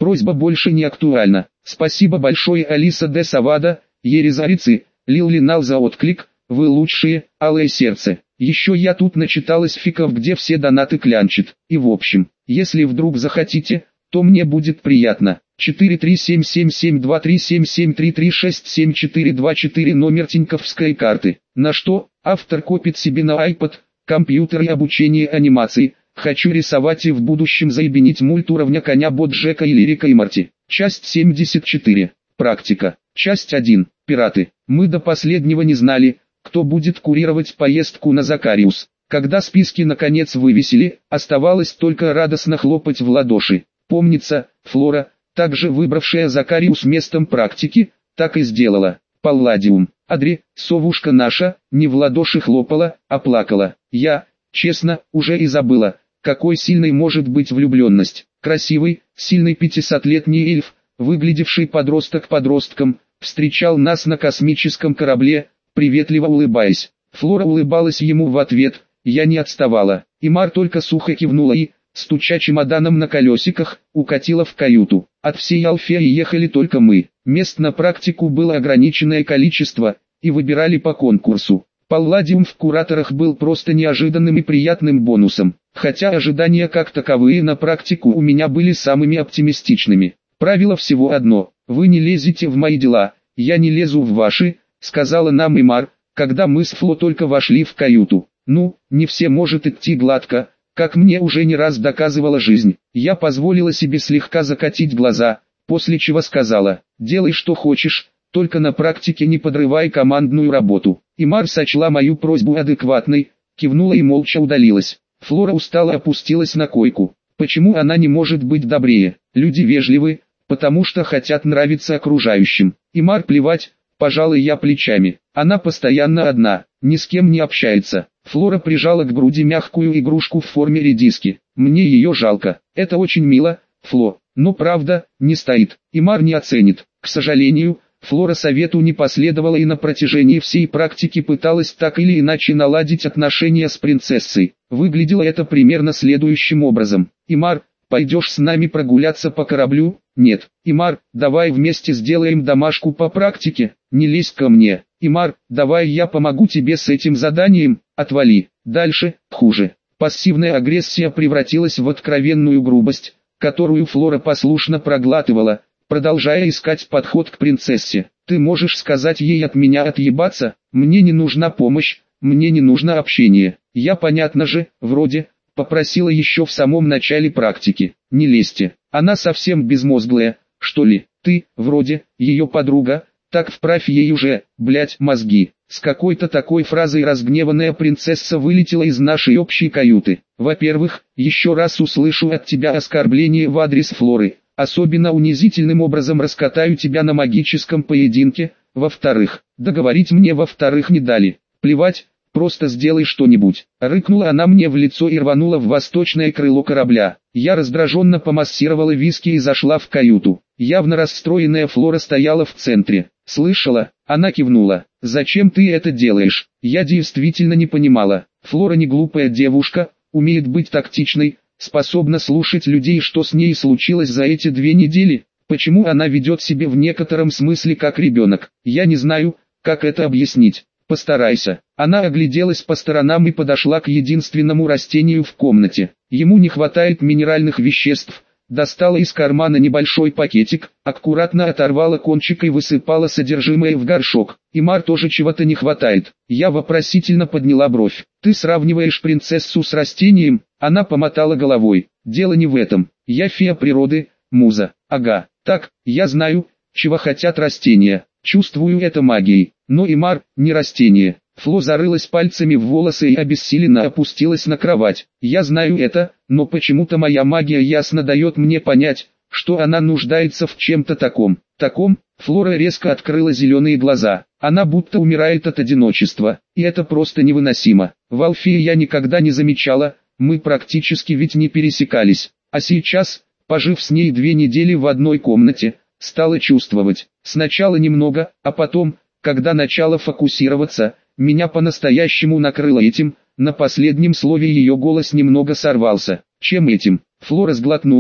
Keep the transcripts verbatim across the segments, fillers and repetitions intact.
Просьба больше не актуальна. Спасибо большое, Алиса де Савада, Ерезарицы, Лил-Линал, за отклик. Вы лучшие, алое сердце. Еще я тут начиталась фиков, где все донаты клянчат. И в общем, если вдруг захотите, то мне будет приятно. четыре три семь семь семь два три семь семь три три шесть семь четыре два четыре номер тиньковской карты. На что автор копит себе на iPad, компьютер и обучение анимации. Хочу рисовать и в будущем заебенить мульт уровня коня Боджека или Рика и Морти. Часть семьдесят четыре. Практика. Часть один. Пираты. Мы до последнего не знали, кто будет курировать поездку на Закариус. Когда списки наконец вывесили, оставалось только радостно хлопать в ладоши. Помнится, Флора, также выбравшая Закариус местом практики, так и сделала. Палладиум. Адри, совушка наша, не в ладоши хлопала, а плакала. Я, честно, уже и забыла, какой сильной может быть влюбленность. Красивый, сильный пятисотлетний эльф, выглядевший подросток подростком, встречал нас на космическом корабле, приветливо улыбаясь. Флора улыбалась ему в ответ, я не отставала. Имар только сухо кивнула и, стуча чемоданом на колесиках, укатила в каюту. От всей Алфеи ехали только мы. Мест на практику было ограниченное количество, и выбирали по конкурсу. Палладиум в кураторах был просто неожиданным и приятным бонусом, хотя ожидания как таковые на практику у меня были самыми оптимистичными. Правило всего одно: вы не лезете в мои дела, я не лезу в ваши, сказала нам Имар, когда мы с Фло только вошли в каюту. Ну, не все может идти гладко, как мне уже не раз доказывала жизнь. Я позволила себе слегка закатить глаза, после чего сказала: делай что хочешь, только на практике не подрывай командную работу. Имар сочла мою просьбу адекватной, кивнула и молча удалилась. Флора устало опустилась на койку. Почему она не может быть добрее? Люди вежливы, потому что хотят нравиться окружающим. Имар плевать, пожалуй, я плечами. Она постоянно одна, ни с кем не общается. Флора прижала к груди мягкую игрушку в форме редиски. Мне ее жалко. Это очень мило, Фло. Но правда, не стоит. Имар не оценит. К сожалению, Флора совету не последовала и на протяжении всей практики пыталась так или иначе наладить отношения с принцессой. Выглядело это примерно следующим образом. Имар, пойдешь с нами прогуляться по кораблю? Нет. Имар, давай вместе сделаем домашку по практике. Не лезь ко мне. Имар, давай я помогу тебе с этим заданием. Отвали. Дальше, хуже. Пассивная агрессия превратилась в откровенную грубость, которую Флора послушно проглатывала, продолжая искать подход к принцессе. Ты можешь сказать ей от меня отъебаться? Мне не нужна помощь, мне не нужно общение. Я, понятно же, вроде, попросила еще в самом начале практики. Не лезьте. Она совсем безмозглая, что ли? Ты, вроде, ее подруга, так вправь ей уже, блять, мозги. С какой-то такой фразой разгневанная принцесса вылетела из нашей общей каюты. Во-первых, еще раз услышу от тебя оскорбление в адрес Флоры. Особенно унизительным образом раскатаю тебя на магическом поединке. Во-вторых, договорить мне во-вторых не дали. Плевать, просто сделай что-нибудь. Рыкнула она мне в лицо и рванула в восточное крыло корабля. Я раздраженно помассировала виски и зашла в каюту. Явно расстроенная Флора стояла в центре. Слышала? Она кивнула. Зачем ты это делаешь? Я действительно не понимала. Флора не глупая девушка, умеет быть тактичной, способна слушать людей, что с ней случилось за эти две недели. Почему она ведет себя в некотором смысле как ребенок? Я не знаю, как это объяснить. Постарайся. Она огляделась по сторонам и подошла к единственному растению в комнате. Ему не хватает минеральных веществ. Достала из кармана небольшой пакетик, аккуратно оторвала кончик и высыпала содержимое в горшок. Имар тоже чего-то не хватает. Я вопросительно подняла бровь. Ты сравниваешь принцессу с растением? Она помотала головой. Дело не в этом. Я фея природы, муза. Ага. Так, я знаю, чего хотят растения. Чувствую это магией. Но Имар не растение. Фло зарылась пальцами в волосы и обессиленно опустилась на кровать. Я знаю это, но почему-то моя магия ясно дает мне понять, что она нуждается в чем-то таком. Таком? Флора резко открыла зеленые глаза. Она будто умирает от одиночества, и это просто невыносимо. В Алфее я никогда не замечала, мы практически ведь не пересекались. А сейчас, пожив с ней две недели в одной комнате, стала чувствовать. Сначала немного, а потом, когда начала фокусироваться, меня по-настоящему накрыло этим. На последнем слове ее голос немного сорвался. Чем этим? Флора сглотнула,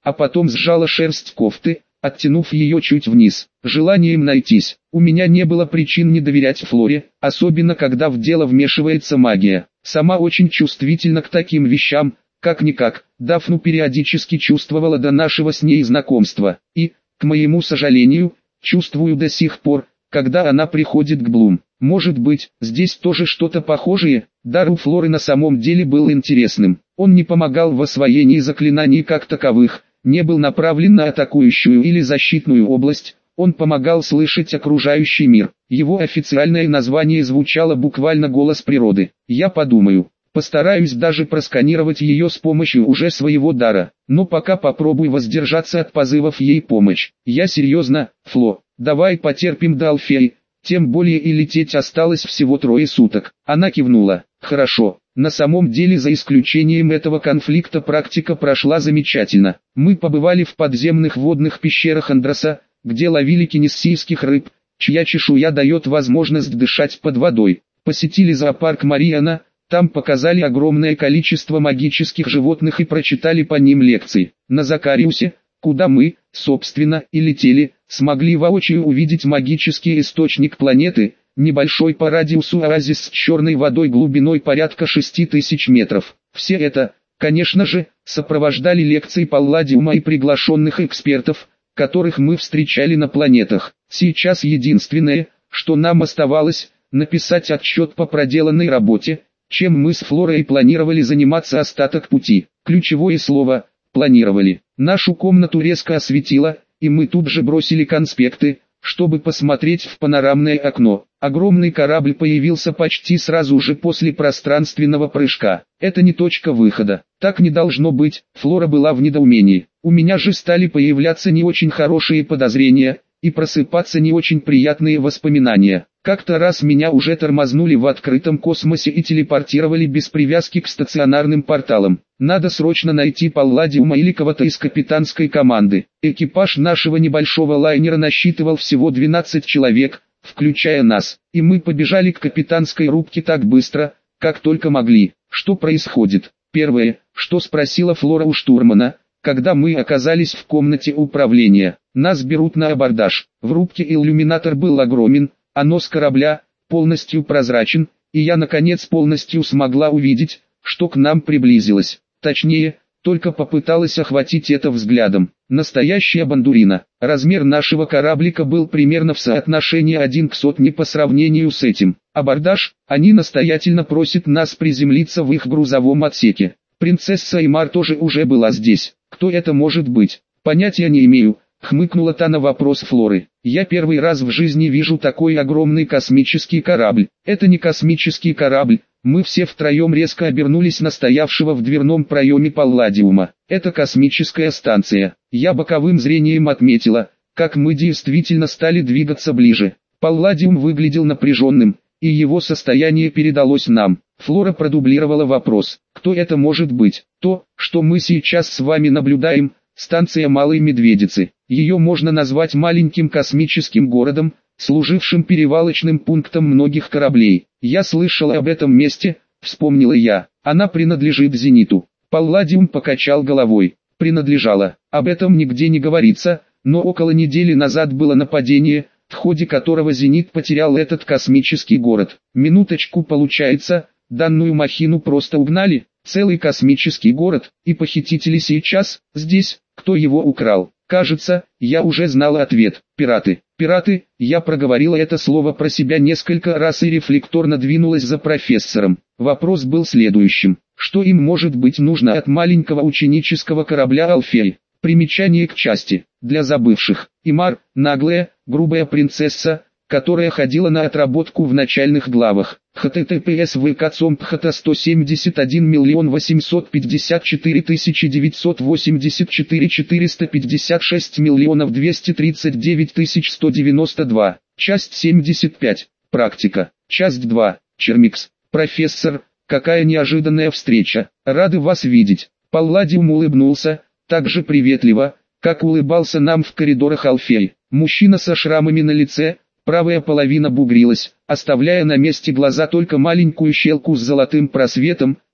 а потом сжала шерсть кофты, оттянув ее чуть вниз. Желанием найтись. У меня не было причин не доверять Флоре, особенно когда в дело вмешивается магия. Сама очень чувствительна к таким вещам, как-никак, Дафну периодически чувствовала до нашего с ней знакомства, и, к моему сожалению, чувствую до сих пор, когда она приходит к Блум. Может быть, здесь тоже что-то похожее? Дар у Флоры на самом деле был интересным. Он не помогал в освоении заклинаний как таковых, не был направлен на атакующую или защитную область, он помогал слышать окружающий мир. Его официальное название звучало буквально «голос природы». Я подумаю, постараюсь даже просканировать ее с помощью уже своего дара, но пока попробуй воздержаться от позывов ей помощь. Я серьезно, Фло, давай потерпим до Алфеи, тем более и лететь осталось всего трое суток. Она кивнула. Хорошо. На самом деле, за исключением этого конфликта, практика прошла замечательно. Мы побывали в подземных водных пещерах Андроса, где ловили кинессийских рыб, чья чешуя дает возможность дышать под водой. Посетили зоопарк Мариана, там показали огромное количество магических животных и прочитали по ним лекции. На Закариусе, куда мы, собственно, и летели, смогли воочию увидеть магический источник планеты, небольшой по радиусу оазис с черной водой глубиной порядка шести тысяч метров. Все это, конечно же, сопровождали лекции Палладиума и приглашенных экспертов, которых мы встречали на планетах. Сейчас единственное, что нам оставалось, написать отчет по проделанной работе, чем мы с Флорой планировали заниматься остаток пути. Ключевое слово «планировали». Нашу комнату резко осветило, и мы тут же бросили конспекты, чтобы посмотреть в панорамное окно. Огромный корабль появился почти сразу же после пространственного прыжка. Это не точка выхода. Так не должно быть. Флора была в недоумении. У меня же стали появляться не очень хорошие подозрения, и просыпаться не очень приятные воспоминания. Как-то раз меня уже тормознули в открытом космосе и телепортировали без привязки к стационарным порталам. Надо срочно найти Палладиума или кого-то из капитанской команды. Экипаж нашего небольшого лайнера насчитывал всего двенадцать человек, включая нас, и мы побежали к капитанской рубке так быстро, как только могли. Что происходит? Первое, что спросила Флора у штурмана, когда мы оказались в комнате управления. Нас берут на абордаж. В рубке иллюминатор был огромен, а нос корабля полностью прозрачен, и я наконец полностью смогла увидеть, что к нам приблизилось. Точнее, только попыталась охватить это взглядом. Настоящая бандурина. Размер нашего кораблика был примерно в соотношении один к сотне по сравнению с этим. Абордаж, они настоятельно просят нас приземлиться в их грузовом отсеке. Принцесса Эймар тоже уже была здесь. Кто это может быть? Понятия не имею. Хмыкнула та на вопрос Флоры. Я первый раз в жизни вижу такой огромный космический корабль. Это не космический корабль. Мы все втроем резко обернулись на стоявшего в дверном проеме Палладиума. Это космическая станция. Я боковым зрением отметила, как мы действительно стали двигаться ближе. Палладиум выглядел напряженным, и его состояние передалось нам. Флора продублировала вопрос. Кто это может быть? То, что мы сейчас с вами наблюдаем, станция Малой Медведицы. Ее можно назвать маленьким космическим городом, служившим перевалочным пунктом многих кораблей. Я слышал об этом месте, вспомнила я. Она принадлежит Зениту. Палладиум покачал головой. Принадлежала. Об этом нигде не говорится, но около недели назад было нападение, в ходе которого Зенит потерял этот космический город. Минуточку, получается, данную махину просто угнали? Целый космический город, и похитители сейчас здесь. Кто его украл? Кажется, я уже знала ответ. Пираты. Пираты, я проговорила это слово про себя несколько раз и рефлекторно двинулась за профессором. Вопрос был следующим. Что им может быть нужно от маленького ученического корабля Алфей? Примечание к части. Для забывших. Эймар, наглая, грубая принцесса, которая ходила на отработку в начальных главах. https vk.com.pht сто семьдесят один миллион восемьсот пятьдесят четыре тысячи девятьсот восемьдесят четыре четыреста пятьдесят шесть миллионов двести тридцать девять тысяч сто девяносто два. Часть семьдесят пять. Практика. Часть два. Чермикс. Профессор, какая неожиданная встреча. Рады вас видеть. Палладиум улыбнулся, так же приветливо, как улыбался нам в коридорах Алфей. Мужчина со шрамами на лице, правая половина бугрилась, оставляя на месте глаза только маленькую щелку с золотым просветом,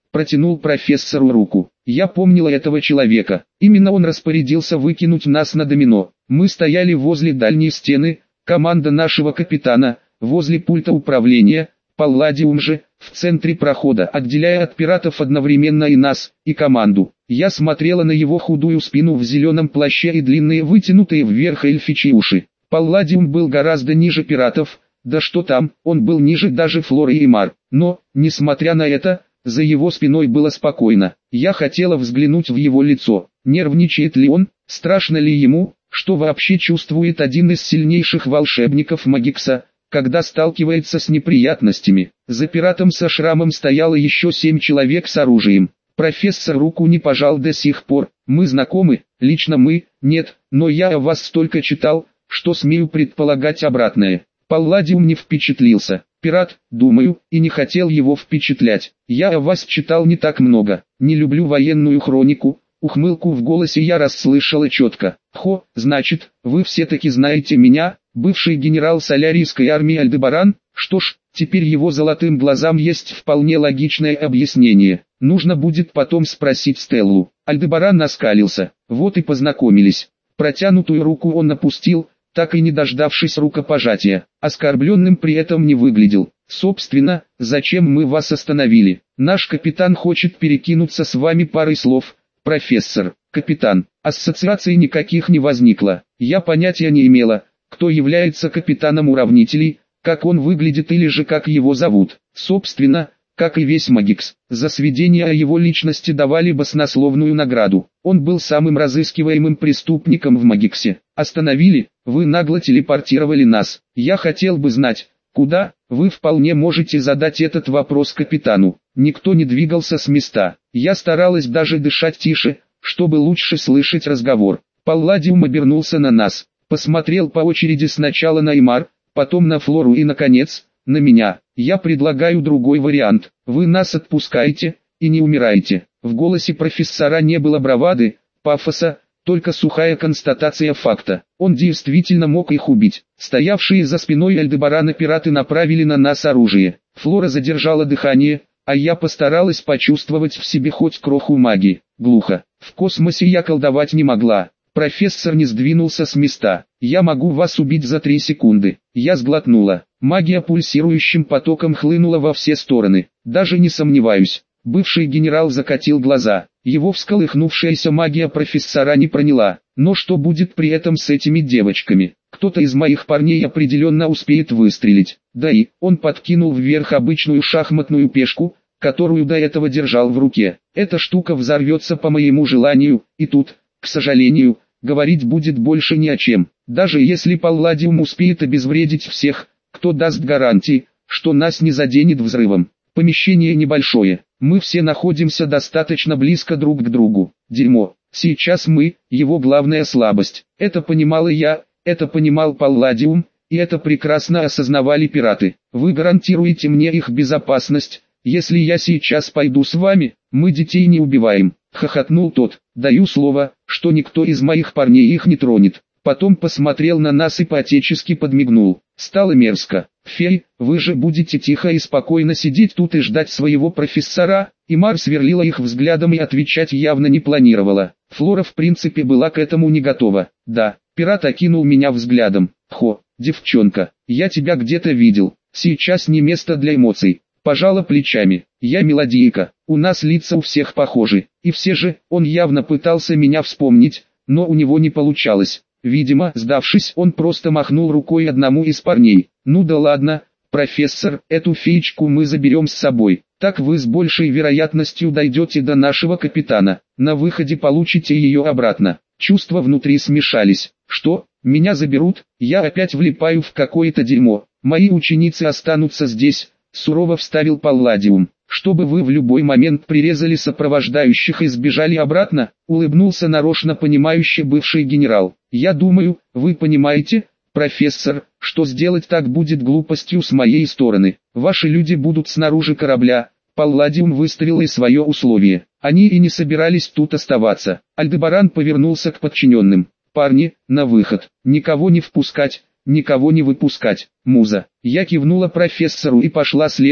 протянул профессору руку. Я помнила этого человека. Именно он распорядился выкинуть нас на домино. Мы стояли возле дальней стены, команда нашего капитана, возле пульта управления, Палладиум же, в центре прохода, отделяя от пиратов одновременно и нас, и команду. Я смотрела на его худую спину в зеленом плаще и длинные вытянутые вверх эльфичьи уши. Палладиум был гораздо ниже пиратов, да что там, он был ниже даже Флоры и Мар. Но, несмотря на это, за его спиной было спокойно. Я хотела взглянуть в его лицо. Нервничает ли он, страшно ли ему, что вообще чувствует один из сильнейших волшебников Магикса, когда сталкивается с неприятностями. За пиратом со шрамом стояло еще семь человек с оружием. Профессор руку не пожал до сих пор. Мы знакомы, лично мы, нет, но я о вас столько читал, что смею предполагать обратное. Палладиум не впечатлился. Пират, думаю, и не хотел его впечатлять. Я о вас читал не так много. Не люблю военную хронику. Ухмылку в голосе я расслышала четко. Хо, значит, вы все-таки знаете меня, бывший генерал солярийской армии Альдебаран? Что ж, теперь его золотым глазам есть вполне логичное объяснение. Нужно будет потом спросить Стеллу. Альдебаран оскалился. Вот и познакомились. Протянутую руку он опустил, так и не дождавшись рукопожатия. Оскорбленным при этом не выглядел. Собственно, зачем мы вас остановили? Наш капитан хочет перекинуться с вами парой слов. Профессор, капитан, ассоциаций никаких не возникло. Я понятия не имела, кто является капитаном уравнителей, как он выглядит или же как его зовут. Собственно, как и весь Магикс, за сведения о его личности давали баснословную награду. Он был самым разыскиваемым преступником в Магиксе. Остановили, вы нагло телепортировали нас. Я хотел бы знать, куда. Вы вполне можете задать этот вопрос капитану. Никто не двигался с места. Я старалась даже дышать тише, чтобы лучше слышать разговор. Палладиум обернулся на нас, посмотрел по очереди сначала на Имар, потом на Флору и наконец, на меня. Я предлагаю другой вариант. Вы нас отпускаете, и не умираете. В голосе профессора не было бравады, пафоса, только сухая констатация факта. Он действительно мог их убить. Стоявшие за спиной Альдебарана пираты направили на нас оружие. Флора задержала дыхание, а я постаралась почувствовать в себе хоть кроху магии. Глухо. В космосе я колдовать не могла. Профессор не сдвинулся с места. Я могу вас убить за три секунды. Я сглотнула. Магия пульсирующим потоком хлынула во все стороны. Даже не сомневаюсь. Бывший генерал закатил глаза. Его всколыхнувшаяся магия профессора не проняла. Но что будет при этом с этими девочками? Кто-то из моих парней определенно успеет выстрелить. Да и, он подкинул вверх обычную шахматную пешку, которую до этого держал в руке. Эта штука взорвется по моему желанию, и тут, к сожалению, говорить будет больше ни о чем. Даже если Палладиум успеет обезвредить всех, кто даст гарантии, что нас не заденет взрывом. Помещение небольшое, мы все находимся достаточно близко друг к другу. Дерьмо, сейчас мы, его главная слабость. Это понимала я, это понимал Палладиум, и это прекрасно осознавали пираты. Вы гарантируете мне их безопасность, если я сейчас пойду с вами? Мы детей не убиваем, хохотнул тот. Даю слово, что никто из моих парней их не тронет. Потом посмотрел на нас и по-отечески подмигнул. Стало мерзко. Фей, вы же будете тихо и спокойно сидеть тут и ждать своего профессора? Имар сверлила их взглядом и отвечать явно не планировала. Флора в принципе была к этому не готова. Да, пират окинул меня взглядом. Хо, девчонка, я тебя где-то видел. Сейчас не место для эмоций. Пожала плечами. Я мелодийка. У нас лица у всех похожи. И все же, он явно пытался меня вспомнить, но у него не получалось. Видимо, сдавшись, он просто махнул рукой одному из парней. Ну да ладно, профессор, эту феечку мы заберем с собой. Так вы с большей вероятностью дойдете до нашего капитана. На выходе получите ее обратно. Чувства внутри смешались. Что, меня заберут? Я опять влипаю в какое-то дерьмо. Мои ученицы останутся здесь, сурово вставил Палладиум. Чтобы вы в любой момент прирезали сопровождающих и сбежали обратно, улыбнулся нарочно понимающий бывший генерал. Я думаю, вы понимаете, профессор, что сделать так будет глупостью с моей стороны. Ваши люди будут снаружи корабля. Палладиум выставил и свое условие. Они и не собирались тут оставаться. Альдебаран повернулся к подчиненным. Парни, на выход. Никого не впускать, никого не выпускать. Муза. Я кивнула профессору и пошла следом,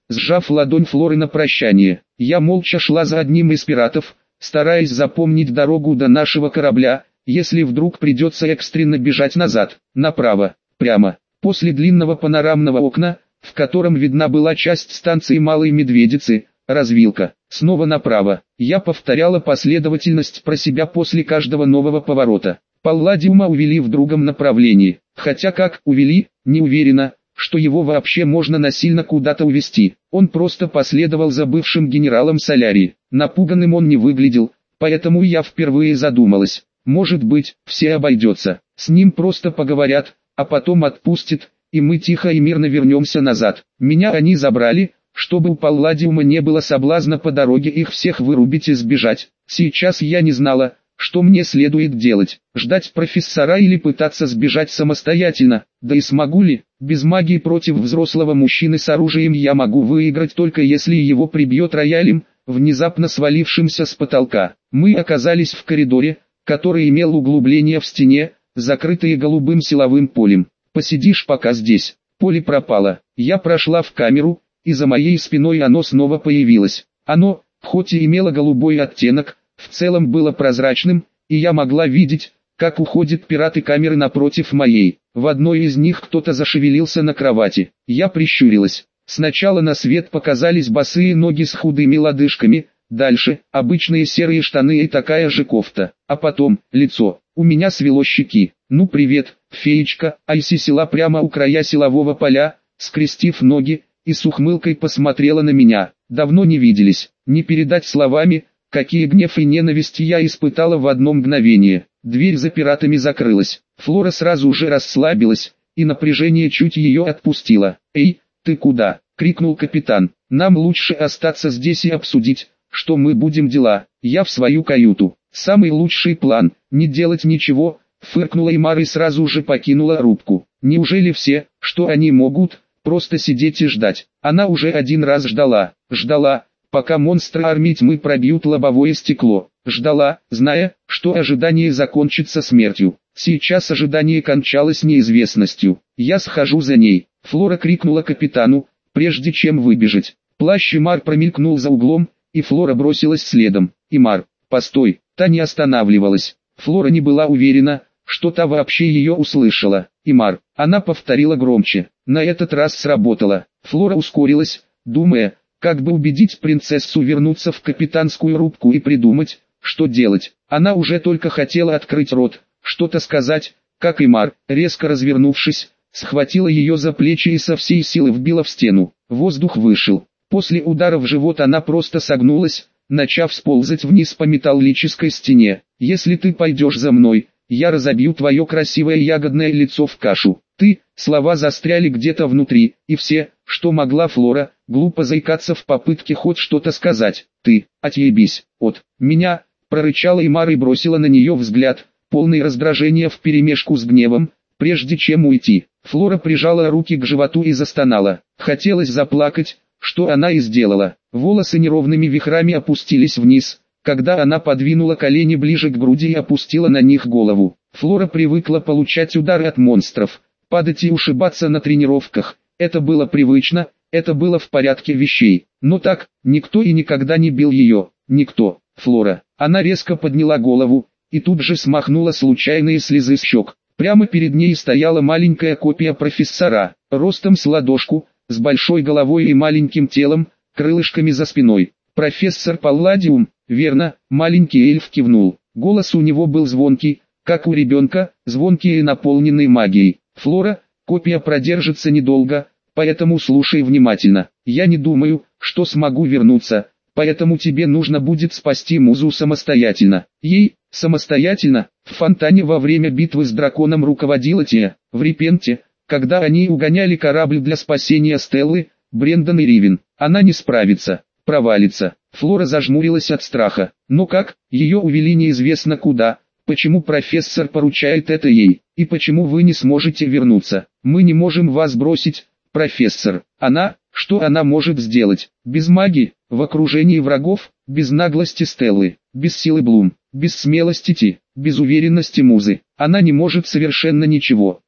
сжав ладонь Флоры на прощание. Я молча шла за одним из пиратов, стараясь запомнить дорогу до нашего корабля, если вдруг придется экстренно бежать назад, направо, прямо. После длинного панорамного окна, в котором видна была часть станции Малой Медведицы, развилка, снова направо. Я повторяла последовательность про себя после каждого нового поворота. Палладиума увели в другом направлении, хотя как увели, не уверена, что его вообще можно насильно куда-то увести. Он просто последовал за бывшим генералом Солярии. Напуганным он не выглядел, поэтому я впервые задумалась. Может быть, все обойдется. С ним просто поговорят, а потом отпустят, и мы тихо и мирно вернемся назад. Меня они забрали, чтобы у Палладиума не было соблазна по дороге их всех вырубить и сбежать. Сейчас я не знала, что мне следует делать, ждать профессора или пытаться сбежать самостоятельно, да и смогу ли? Без магии против взрослого мужчины с оружием я могу выиграть только если его прибьет роялем, внезапно свалившимся с потолка. Мы оказались в коридоре, который имел углубление в стене, закрытые голубым силовым полем. Посидишь пока здесь. Поле пропало. Я прошла в камеру, и за моей спиной оно снова появилось. Оно, хоть и имело голубой оттенок, в целом было прозрачным, и я могла видеть, как уходят пираты камеры напротив моей. В одной из них кто-то зашевелился на кровати. Я прищурилась. Сначала на свет показались босые ноги с худыми лодыжками, дальше обычные серые штаны и такая же кофта, а потом лицо. У меня свело щеки. «Ну привет, феечка», Айси села прямо у края силового поля, скрестив ноги, и с ухмылкой посмотрела на меня. Давно не виделись, не передать словами, какие гнев и ненависть я испытала в одно мгновение. Дверь за пиратами закрылась. Флора сразу же расслабилась, и напряжение чуть ее отпустило. «Эй, ты куда?» — крикнул капитан. «Нам лучше остаться здесь и обсудить, что мы будем дела. Я в свою каюту». «Самый лучший план — не делать ничего», — фыркнула Имар и сразу же покинула рубку. «Неужели все, что они могут, просто сидеть и ждать?» Она уже один раз ждала, ждала, пока монстры армии тьмы пробьют лобовое стекло. Ждала, зная, что ожидание закончится смертью. Сейчас ожидание кончалось неизвестностью. «Я схожу за ней», — Флора крикнула капитану, прежде чем выбежать. Плащ Имар промелькнул за углом, и Флора бросилась следом. «Имар, постой!» Та не останавливалась. Флора не была уверена, что та вообще ее услышала. «Имар», она повторила громче. На этот раз сработало. Флора ускорилась, думая, как бы убедить принцессу вернуться в капитанскую рубку и придумать, что делать. Она уже только хотела открыть рот, что-то сказать, как Имар, резко развернувшись, схватила ее за плечи и со всей силы вбила в стену. Воздух вышел. После удара в живот она просто согнулась, начав сползать вниз по металлической стене. «Если ты пойдешь за мной, я разобью твое красивое ягодное лицо в кашу». «Ты», слова застряли где-то внутри, и все, что могла Флора, глупо заикаться в попытке хоть что-то сказать. «Ты, отъебись, от меня», прорычала Имар и бросила на нее взгляд, полный раздражения вперемешку с гневом, прежде чем уйти. Флора прижала руки к животу и застонала. Хотелось заплакать, что она и сделала. Волосы неровными вихрами опустились вниз, когда она подвинула колени ближе к груди и опустила на них голову. Флора привыкла получать удары от монстров, падать и ушибаться на тренировках. Это было привычно, это было в порядке вещей. Но так, никто и никогда не бил ее. Никто. Флора. Она резко подняла голову, и тут же смахнула случайные слезы с щек. Прямо перед ней стояла маленькая копия профессора, ростом с ладошку, с большой головой и маленьким телом, крылышками за спиной. «Профессор Палладиум, верно?» Маленький эльф кивнул. Голос у него был звонкий, как у ребенка, звонкий и наполненный магией. «Флора, копия продержится недолго, поэтому слушай внимательно. Я не думаю, что смогу вернуться, поэтому тебе нужно будет спасти Музу самостоятельно». Ей, самостоятельно, в фонтане во время битвы с драконом руководила Тия, в Репенте, когда они угоняли корабль для спасения Стеллы, Брендон и Ривен. Она не справится, провалится. Флора зажмурилась от страха. Но как, ее увели неизвестно куда, почему профессор поручает это ей, и почему вы не сможете вернуться? Мы не можем вас бросить, профессор. Она, что она может сделать? Без магии, в окружении врагов, без наглости Стеллы, без силы Блум, без смелости Ти, без уверенности Музы. Она не может совершенно ничего.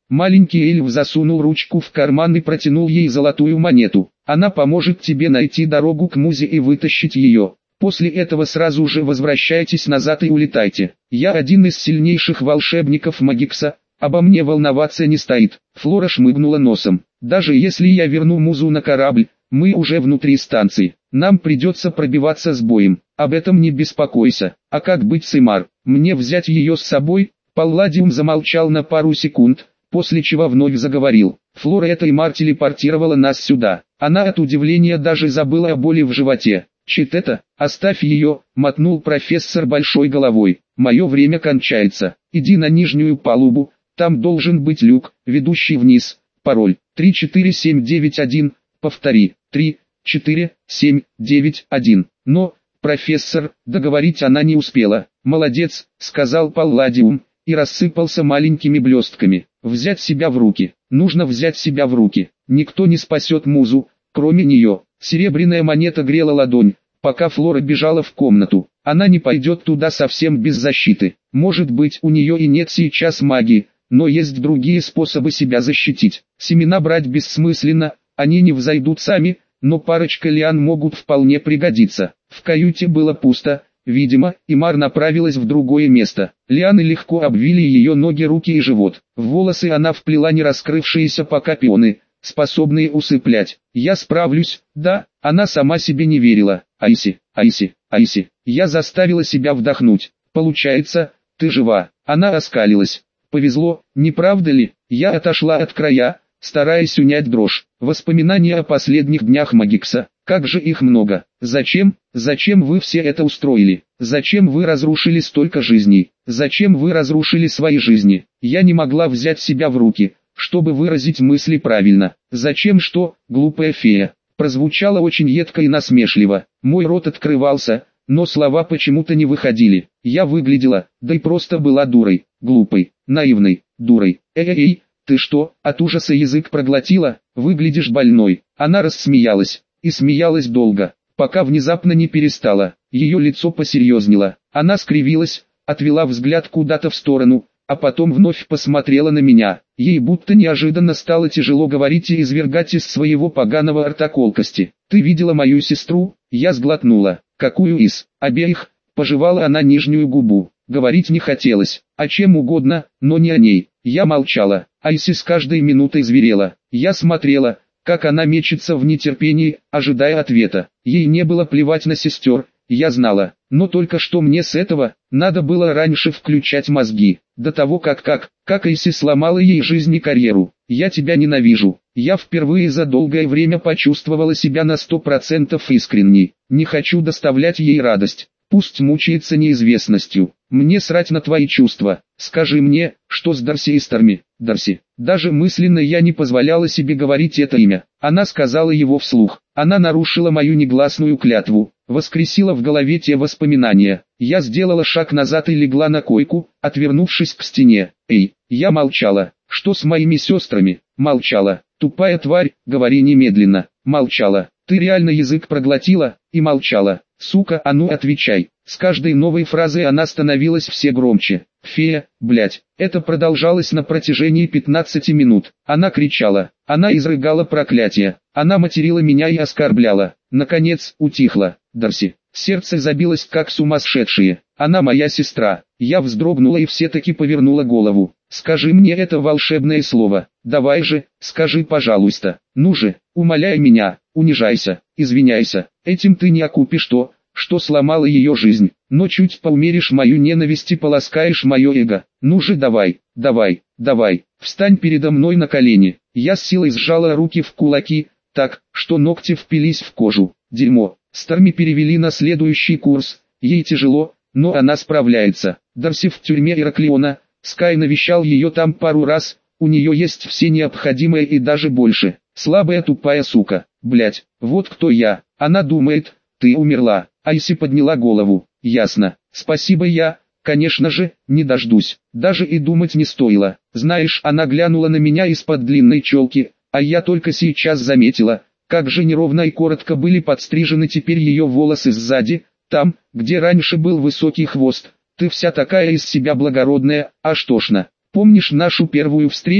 Маленький эльф засунул ручку в карман и протянул ей золотую монету. Она поможет тебе найти дорогу к музе и вытащить ее. После этого сразу же возвращайтесь назад и улетайте. Я один из сильнейших волшебников Магикса, обо мне волноваться не стоит. Флора шмыгнула носом. Даже если я верну музу на корабль, мы уже внутри станции. Нам придется пробиваться с боем. Об этом не беспокойся. А как быть с Имар? Мне взять ее с собой? Палладиум замолчал на пару секунд, после чего вновь заговорил. Флора, эта Имар телепортировала нас сюда. Она от удивления даже забыла о боли в животе. Чит это, оставь ее, мотнул профессор большой головой. Мое время кончается. Иди на нижнюю палубу, там должен быть люк, ведущий вниз. Пароль три четыре семь девять один, повтори, три четыре семь девять один. Но, профессор, договорить она не успела. Молодец, сказал Палладиум, и рассыпался маленькими блестками. Взять себя в руки, нужно взять себя в руки. Никто не спасет музу, кроме нее. Серебряная монета грела ладонь, пока Флора бежала в комнату. Она не пойдет туда совсем без защиты. Может быть, у нее и нет сейчас магии, но есть другие способы себя защитить. Семена брать бессмысленно, они не взойдут сами, но парочка лиан могут вполне пригодиться. В каюте было пусто, видимо, Имар направилась в другое место. Лианы легко обвили ее ноги, руки и живот. В волосы она вплела не раскрывшиеся пока пионы, способные усыплять. Я справлюсь, да, она сама себе не верила. Айси, Айси, Айси. Я заставила себя вдохнуть. Получается, ты жива. Она оскалилась. Повезло, не правда ли? Я отошла от края, стараясь унять дрожь. Воспоминания о последних днях Магикса. Как же их много. Зачем, зачем вы все это устроили? Зачем вы разрушили столько жизней? Зачем вы разрушили свои жизни? Я не могла взять себя в руки, чтобы выразить мысли правильно. Зачем что, глупая фея? Прозвучало очень едко и насмешливо. Мой рот открывался, но слова почему-то не выходили. Я выглядела, да и просто была дурой, глупой, наивной, дурой. Эй-эй-эй, ты что, от ужаса язык проглотила? Выглядишь больной. Она рассмеялась, и смеялась долго, пока внезапно не перестала. Ее лицо посерьезнело. Она скривилась, отвела взгляд куда-то в сторону, а потом вновь посмотрела на меня. Ей будто неожиданно стало тяжело говорить и извергать из своего поганого рта колкости. «Ты видела мою сестру?» Я сглотнула. «Какую из обеих?» Пожевала она нижнюю губу. Говорить не хотелось, о чем угодно, но не о ней. Я молчала. Айси с каждой минутой зверела. Я смотрела, как она мечется в нетерпении, ожидая ответа. Ей не было плевать на сестер, я знала, но только что мне с этого, надо было раньше включать мозги, до того как как, как Айси сломала ей жизнь и карьеру. Я тебя ненавижу. Я впервые за долгое время почувствовала себя на сто процентов искренней. Не хочу доставлять ей радость. Пусть мучается неизвестностью. Мне срать на твои чувства. Скажи мне, что с Дарси и Старми. Дарси. Даже мысленно я не позволяла себе говорить это имя. Она сказала его вслух. Она нарушила мою негласную клятву. Воскресила в голове те воспоминания. Я сделала шаг назад и легла на койку, отвернувшись к стене. Эй, я молчала. Что с моими сестрами? Молчала. Тупая тварь, говори немедленно. Молчала. Ты реально язык проглотила? И молчала. Сука, а ну отвечай. С каждой новой фразой она становилась все громче. Фея, блять. Это продолжалось на протяжении пятнадцати минут. Она кричала. Она изрыгала проклятия. Она материла меня и оскорбляла. Наконец, утихла. Дарси. Сердце забилось как сумасшедшее. Она моя сестра. Я вздрогнула и все-таки повернула голову. Скажи мне это волшебное слово. Давай же, скажи пожалуйста. Ну же, умоляй меня, унижайся, извиняйся. Этим ты не окупишь то, что сломало ее жизнь. Но чуть поумеришь мою ненависть и поласкаешь мое эго. Ну же давай, давай, давай. Встань передо мной на колени. Я с силой сжала руки в кулаки, так, что ногти впились в кожу. Дерьмо. Старми перевели на следующий курс. Ей тяжело, но она справляется. Дарси в тюрьме Ираклиона. Скай навещал ее там пару раз. У нее есть все необходимое и даже больше. Слабая тупая сука. Блять, вот кто я. Она думает, ты умерла. Айси подняла голову. Ясно. Спасибо, я, конечно же, не дождусь. Даже и думать не стоило. Знаешь, она глянула на меня из-под длинной челки, а я только сейчас заметила, как же неровно и коротко были подстрижены теперь ее волосы сзади, там, где раньше был высокий хвост. Ты вся такая из себя благородная, аж тошно. Помнишь нашу первую встречу?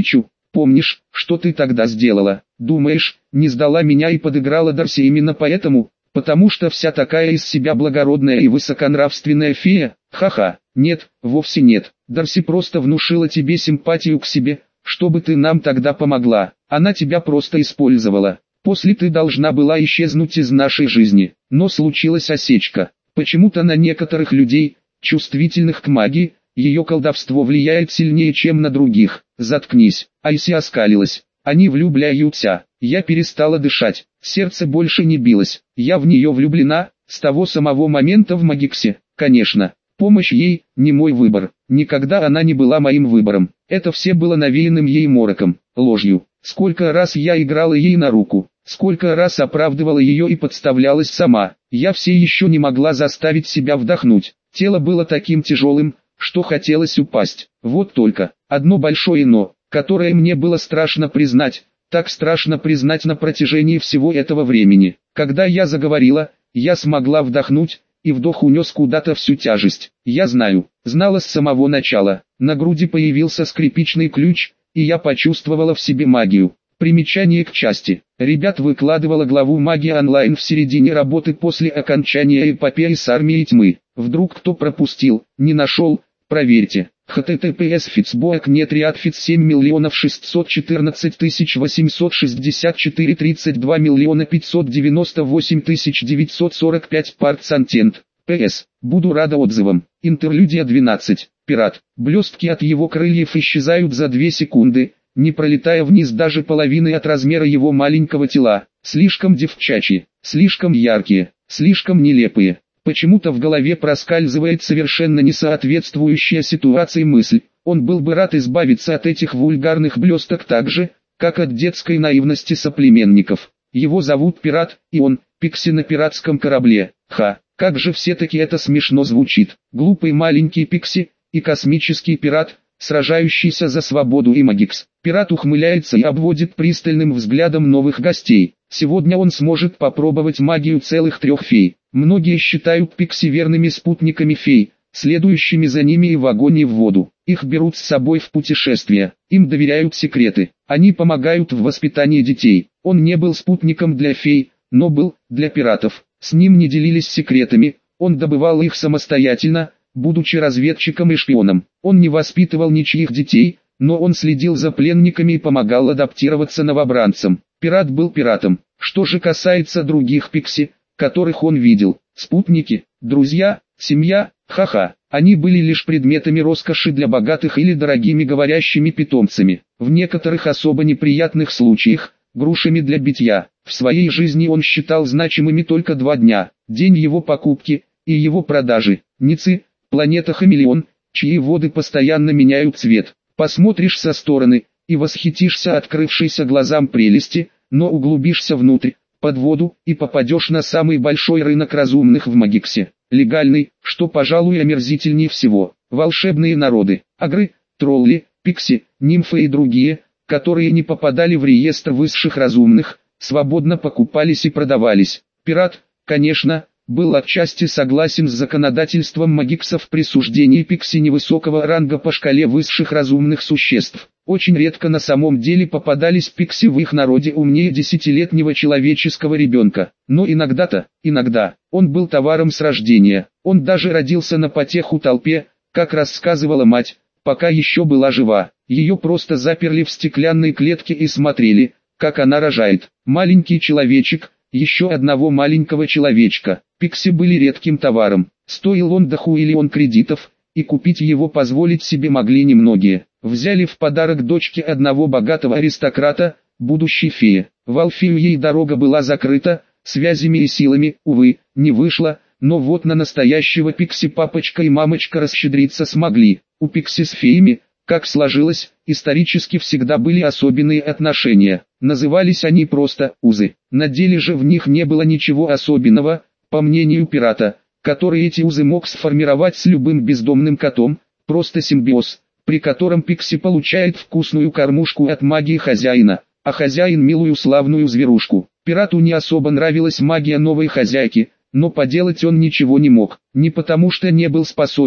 Помнишь, что ты тогда сделала? Думаешь, не сдала меня и подыграла Дарси именно поэтому? Потому что вся такая из себя благородная и высоконравственная фея? Ха-ха, нет, вовсе нет. Дарси просто внушила тебе симпатию к себе, чтобы ты нам тогда помогла. Она тебя просто использовала. После ты должна была исчезнуть из нашей жизни. Но случилась осечка. Почему-то на некоторых людей, чувствительных к магии, ее колдовство влияет сильнее, чем на других. Заткнись. Айси оскалилась. Они влюбляются. Я перестала дышать. Сердце больше не билось. Я в нее влюблена, с того самого момента в Магиксе. Конечно, помощь ей – не мой выбор. Никогда она не была моим выбором. Это все было навеянным ей мороком, ложью. Сколько раз я играла ей на руку. Сколько раз оправдывала ее и подставлялась сама. Я все еще не могла заставить себя вдохнуть. Тело было таким тяжелым, что хотелось упасть. Вот только, одно большое «но», которое мне было страшно признать, так страшно признать на протяжении всего этого времени. Когда я заговорила, я смогла вдохнуть, и вдох унес куда-то всю тяжесть. Я знаю, знала с самого начала. На груди появился скрипичный ключ, и я почувствовала в себе магию. Примечание к части. Ребят выкладывала главу магии онлайн в середине работы после окончания эпопеи с армией тьмы. Вдруг кто пропустил, не нашел, проверьте. https фицбоек нет риадфиц семь миллионов шестьсот четырнадцать тысяч восемьсот шестьдесят четыре тридцать два миллиона пятьсот девяносто восемь тысяч девятьсот сорок пять партсантент. ПС. Буду рада отзывам. Интерлюдия двенадцать. Пират. Блестки от его крыльев исчезают за две секунды, не пролетая вниз даже половины от размера его маленького тела. Слишком девчачьи, слишком яркие, слишком нелепые. Почему-то в голове проскальзывает совершенно несоответствующая ситуации мысль. Он был бы рад избавиться от этих вульгарных блесток так же, как от детской наивности соплеменников. Его зовут Пират, и он, Пикси на пиратском корабле. Ха, как же все-таки это смешно звучит. Глупый маленький Пикси и космический пират, сражающийся за свободу и Магикс. Пират ухмыляется и обводит пристальным взглядом новых гостей. Сегодня он сможет попробовать магию целых трех фей. Многие считают Пикси верными спутниками фей, следующими за ними и в огонь и в воду. Их берут с собой в путешествия, им доверяют секреты, они помогают в воспитании детей. Он не был спутником для фей, но был для пиратов. С ним не делились секретами, он добывал их самостоятельно, будучи разведчиком и шпионом. Он не воспитывал ничьих детей, но он следил за пленниками и помогал адаптироваться новобранцам. Пират был пиратом. Что же касается других Пикси, которых он видел, спутники, друзья, семья, ха-ха, они были лишь предметами роскоши для богатых или дорогими говорящими питомцами. В некоторых особо неприятных случаях, грушами для битья. В своей жизни он считал значимыми только два дня, день его покупки и его продажи. Ницы, планета Хамелеон, чьи воды постоянно меняют цвет. Посмотришь со стороны и восхитишься открывшейся глазам прелести, но углубишься внутрь, под воду, и попадешь на самый большой рынок разумных в Магиксе. Легальный, что, пожалуй, омерзительнее всего. Волшебные народы, агры, тролли, пикси, нимфы и другие, которые не попадали в реестр высших разумных, свободно покупались и продавались. Пират, конечно, был отчасти согласен с законодательством Магикса в присуждении Пикси невысокого ранга по шкале высших разумных существ. Очень редко на самом деле попадались Пикси в их народе умнее десятилетнего человеческого ребенка. Но иногда-то, иногда, он был товаром с рождения. Он даже родился на потеху толпе, как рассказывала мать, пока еще была жива. Ее просто заперли в стеклянной клетке и смотрели, как она рожает. Маленький человечек, еще одного маленького человечка. Пикси были редким товаром. Стоил он дохуиллион кредитов, и купить его позволить себе могли немногие. Взяли в подарок дочке одного богатого аристократа, будущей феи. В Алфею ей дорога была закрыта, связями и силами, увы, не вышло, но вот на настоящего Пикси папочка и мамочка расщедриться смогли. У Пикси с феями, как сложилось, исторически всегда были особенные отношения. Назывались они просто «узы». На деле же в них не было ничего особенного, по мнению пирата, который эти узы мог сформировать с любым бездомным котом, просто симбиоз, при котором Пикси получает вкусную кормушку от магии хозяина, а хозяин милую славную зверушку. Пирату не особо нравилась магия новой хозяйки, но поделать он ничего не мог, не потому что не был способен,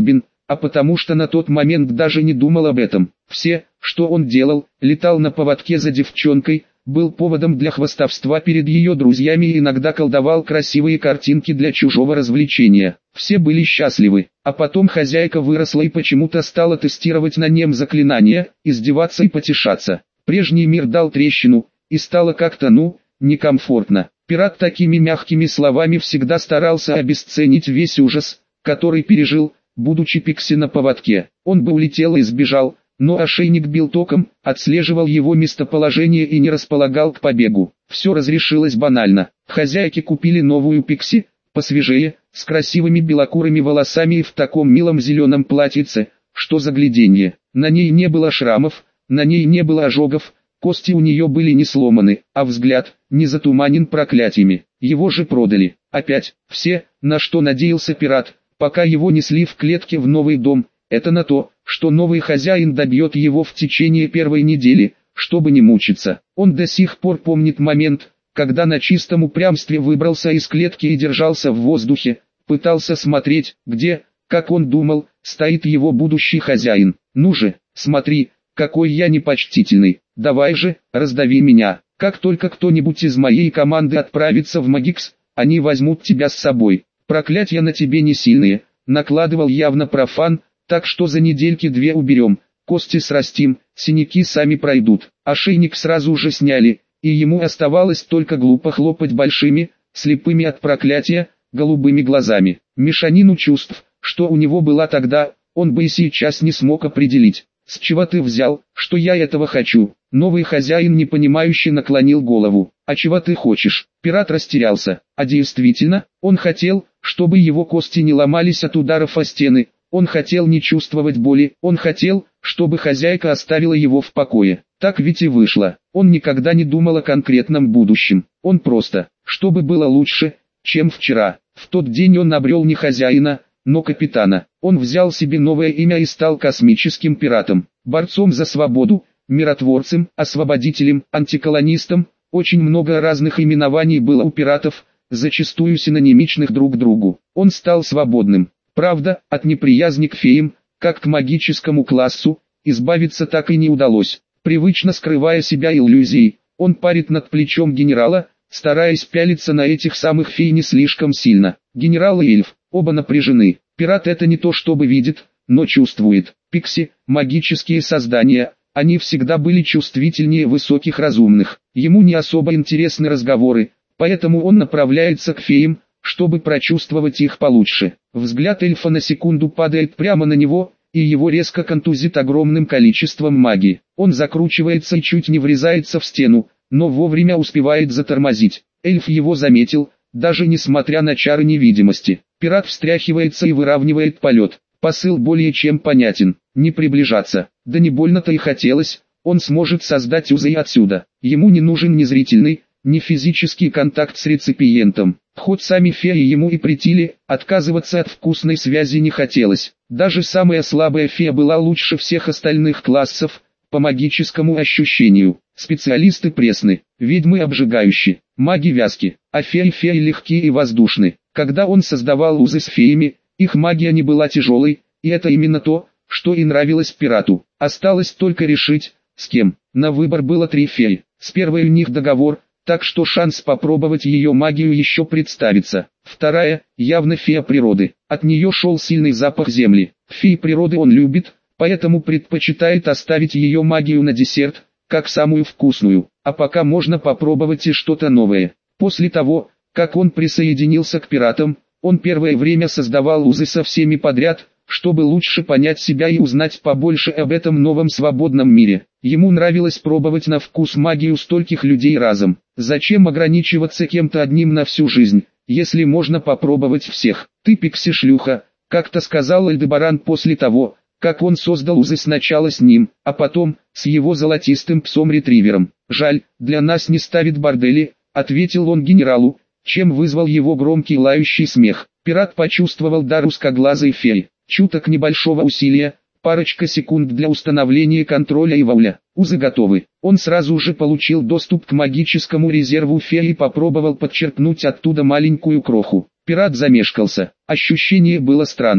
а потому что на тот момент даже не думал об этом. Все, что он делал, летал на поводке за девчонкой, был поводом для хвастовства перед ее друзьями и иногда колдовал красивые картинки для чужого развлечения. Все были счастливы, а потом хозяйка выросла и почему-то стала тестировать на нем заклинания, издеваться и потешаться. Прежний мир дал трещину, и стало как-то ну, некомфортно. Пират такими мягкими словами всегда старался обесценить весь ужас, который пережил, будучи Пикси на поводке. Он бы улетел и сбежал, но ошейник бил током, отслеживал его местоположение и не располагал к побегу. Все разрешилось банально. Хозяйки купили новую Пикси, посвежее, с красивыми белокурыми волосами и в таком милом зеленом платьице, что загляденье. На ней не было шрамов, на ней не было ожогов, кости у нее были не сломаны, а взгляд не затуманен проклятиями. Его же продали. Опять, все, на что надеялся пират, пока его несли в клетке в новый дом, это на то, что новый хозяин добьет его в течение первой недели, чтобы не мучиться. Он до сих пор помнит момент, когда на чистом упрямстве выбрался из клетки и держался в воздухе, пытался смотреть, где, как он думал, стоит его будущий хозяин. «Ну же, смотри, какой я непочтительный, давай же, раздави меня. Как только кто-нибудь из моей команды отправится в Магикс, они возьмут тебя с собой. Проклятья на тебе не сильные», накладывал явно профан, так что за недельки-две уберем, кости срастим, синяки сами пройдут. Ошейник сразу же сняли, и ему оставалось только глупо хлопать большими, слепыми от проклятия, голубыми глазами. Мешанину чувств, что у него была тогда, он бы и сейчас не смог определить. «С чего ты взял, что я этого хочу?» Новый хозяин непонимающе наклонил голову. «А чего ты хочешь?» Пират растерялся. А действительно, он хотел, чтобы его кости не ломались от ударов о стены. Он хотел не чувствовать боли, он хотел, чтобы хозяйка оставила его в покое. Так ведь и вышло. Он никогда не думал о конкретном будущем. Он просто, чтобы было лучше, чем вчера. В тот день он обрел не хозяина, но капитана. Он взял себе новое имя и стал космическим пиратом, борцом за свободу, миротворцем, освободителем, антиколонистом. Очень много разных именований было у пиратов, зачастую синонимичных друг другу. Он стал свободным. Правда, от неприязни к феям, как к магическому классу, избавиться так и не удалось. Привычно скрывая себя иллюзией, он парит над плечом генерала, стараясь пялиться на этих самых фей не слишком сильно. Генерал и эльф, оба напряжены. Пират это не то чтобы видит, но чувствует. Пикси, магические создания, они всегда были чувствительнее высоких разумных. Ему не особо интересны разговоры, поэтому он направляется к феям, чтобы прочувствовать их получше. Взгляд эльфа на секунду падает прямо на него, и его резко контузит огромным количеством магии. Он закручивается и чуть не врезается в стену, но вовремя успевает затормозить. Эльф его заметил, даже несмотря на чары невидимости. Пират встряхивается и выравнивает полет. Посыл более чем понятен. Не приближаться. Да не больно-то и хотелось, он сможет создать узы и отсюда. Ему не нужен ни зрительный, ни физический контакт с реципиентом. Хоть сами феи ему и претили, отказываться от вкусной связи не хотелось. Даже самая слабая фея была лучше всех остальных классов, по магическому ощущению. Специалисты пресны, ведьмы обжигающие, маги вязки, а феи-феи легкие и воздушны. Когда он создавал узы с феями, их магия не была тяжелой, и это именно то, что и нравилось пирату. Осталось только решить, с кем. На выбор было три феи. С первой у них договор, так что шанс попробовать ее магию еще представится. Вторая, явно фея природы. От нее шел сильный запах земли. Феи природы он любит, поэтому предпочитает оставить ее магию на десерт, как самую вкусную. А пока можно попробовать и что-то новое. После того, как он присоединился к пиратам, он первое время создавал узы со всеми подряд, чтобы лучше понять себя и узнать побольше об этом новом свободном мире. Ему нравилось пробовать на вкус магию стольких людей разом. Зачем ограничиваться кем-то одним на всю жизнь, если можно попробовать всех? «Ты пикси-шлюха», — как-то сказал Альдебаран после того, как он создал узы сначала с ним, а потом, с его золотистым псом-ретривером. «Жаль, для нас не ставит бордели», — ответил он генералу, чем вызвал его громкий лающий смех. Пират почувствовал дар узкоглазой феи. Чуток небольшого усилия, парочка секунд для установления контроля и вауля. Узы готовы. Он сразу же получил доступ к магическому резерву феи и попробовал подчеркнуть оттуда маленькую кроху. Пират замешкался. Ощущение было странным. Он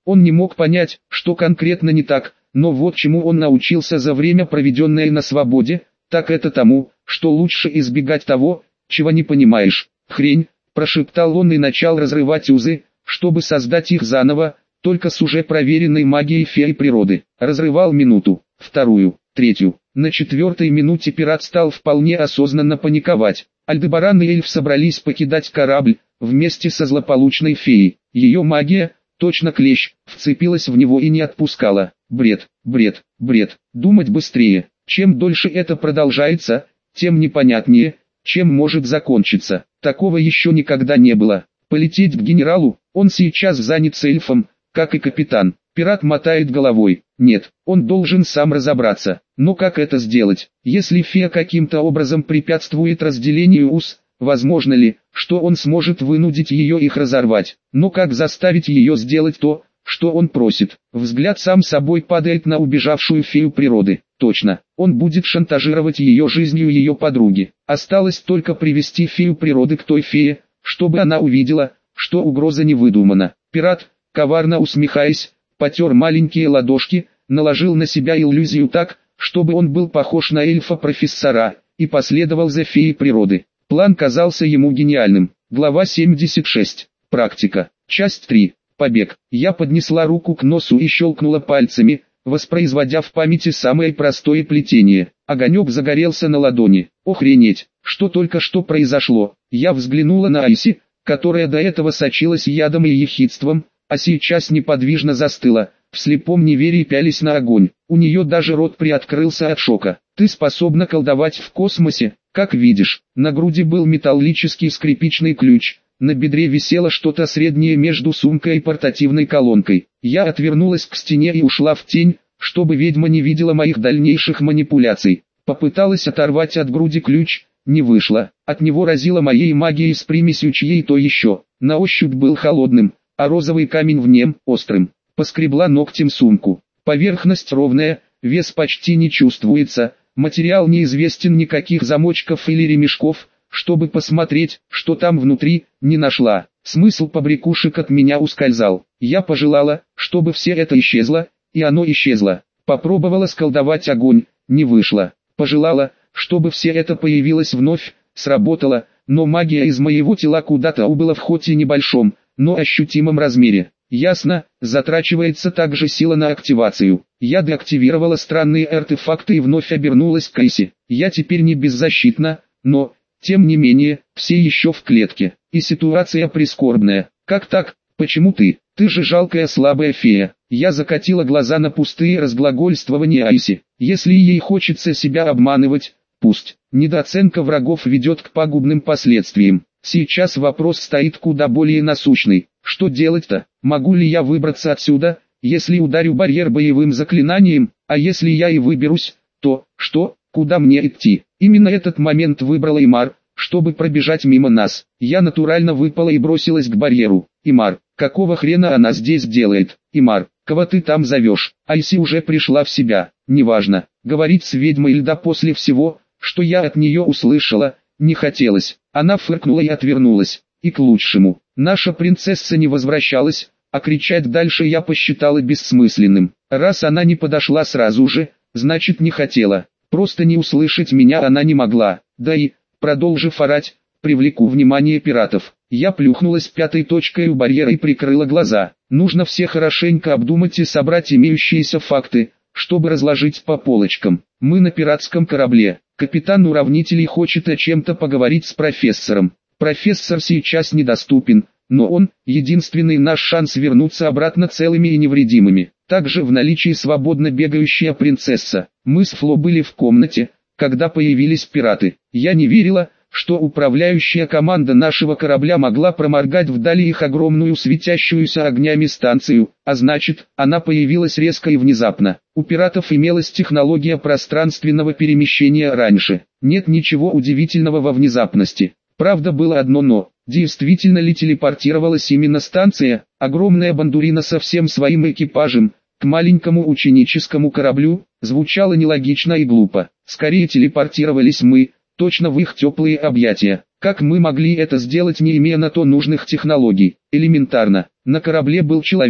Он не мог понять, что конкретно не так, но вот чему он научился за время, проведенное на свободе, так это тому, что лучше избегать того, чего не понимаешь. «Хрень», – прошептал он и начал разрывать узы, чтобы создать их заново, только с уже проверенной магией феи природы. Разрывал минуту, вторую, третью. На четвертой минуте пират стал вполне осознанно паниковать. Альдебаран и эльф собрались покидать корабль, вместе со злополучной феей. Ее магия, точно клещ, вцепилась в него и не отпускала. Бред, бред, бред. Думать быстрее. Чем дольше это продолжается, тем непонятнее, чем может закончиться. Такого еще никогда не было. Полететь к генералу, он сейчас занят с эльфом, как и капитан. Пират мотает головой. Нет, он должен сам разобраться. Но как это сделать? Если фея каким-то образом препятствует разделению уз, возможно ли, что он сможет вынудить ее их разорвать? Но как заставить ее сделать то, что он просит? Взгляд сам собой падает на убежавшую фею природы. Точно, он будет шантажировать ее жизнью ее подруги. Осталось только привести фею природы к той фее, чтобы она увидела, что угроза не выдумана. Пират, коварно усмехаясь, потер маленькие ладошки, наложил на себя иллюзию так, чтобы он был похож на эльфа-профессора, и последовал за феей природы. План казался ему гениальным. Глава семьдесят шесть. Практика. Часть три. Побег. Я поднесла руку к носу и щелкнула пальцами, воспроизводя в памяти самое простое плетение. Огонек загорелся на ладони. Охренеть, что только что произошло. Я взглянула на Айси, которая до этого сочилась ядом и ехидством, а сейчас неподвижно застыла, в слепом неверии пялись на огонь. У нее даже рот приоткрылся от шока. «Ты способна колдовать в космосе, как видишь». На груди был металлический скрипичный ключ, на бедре висело что-то среднее между сумкой и портативной колонкой. Я отвернулась к стене и ушла в тень, чтобы ведьма не видела моих дальнейших манипуляций. Попыталась оторвать от груди ключ, не вышло. От него разило моей магией с примесью чьей-то еще. На ощупь был холодным, а розовый камень в нем острым. Поскребла ногтем сумку. Поверхность ровная, вес почти не чувствуется, материал неизвестен, никаких замочков или ремешков, чтобы посмотреть, что там внутри, не нашла. Смысл побрякушек от меня ускользал. Я пожелала, чтобы все это исчезло, и оно исчезло. Попробовала сколдовать огонь, не вышло. Пожелала, чтобы все это появилось вновь, сработало, но магия из моего тела куда-то убыла в хоть и небольшом, но ощутимом размере. Ясно, затрачивается также сила на активацию. Я деактивировала странные артефакты и вновь обернулась к Айси. Я теперь не беззащитна, но, тем не менее, все еще в клетке. И ситуация прискорбная. Как так? Почему ты? Ты же жалкая слабая фея. Я закатила глаза на пустые разглагольствования Айси. Если ей хочется себя обманывать, пусть. Недооценка врагов ведет к пагубным последствиям. Сейчас вопрос стоит куда более насущный. Что делать-то? Могу ли я выбраться отсюда, если ударю барьер боевым заклинанием, а если я и выберусь, то, что, куда мне идти? Именно этот момент выбрала Имар, чтобы пробежать мимо нас. Я натурально выпала и бросилась к барьеру. Имар, какого хрена она здесь делает? Имар, кого ты там зовешь? Айси уже пришла в себя. Неважно, говорить с ведьмой льда после всего, что я от нее услышала, не хотелось. Она фыркнула и отвернулась. И к лучшему. Наша принцесса не возвращалась, а кричать дальше я посчитала бессмысленным. Раз она не подошла сразу же, значит не хотела. Просто не услышать меня она не могла. Да и, продолжив орать, привлеку внимание пиратов. Я плюхнулась пятой точкой у барьера и прикрыла глаза. Нужно все хорошенько обдумать и собрать имеющиеся факты, чтобы разложить по полочкам. Мы на пиратском корабле. Капитан уравнителей хочет о чем-то поговорить с профессором. Профессор сейчас недоступен, но он – единственный наш шанс вернуться обратно целыми и невредимыми. Также в наличии свободно бегающая принцесса. Мы с Фло были в комнате, когда появились пираты. Я не верила, что управляющая команда нашего корабля могла проморгать вдали их огромную светящуюся огнями станцию, а значит, она появилась резко и внезапно. У пиратов имелась технология пространственного перемещения раньше. Нет ничего удивительного во внезапности. Правда, было одно но. Действительно ли телепортировалась именно станция, огромная бандурина со всем своим экипажем, к маленькому ученическому кораблю, звучало нелогично и глупо. Скорее телепортировались мы, точно в их теплые объятия. Как мы могли это сделать, не имея на то нужных технологий? Элементарно. На корабле был человек,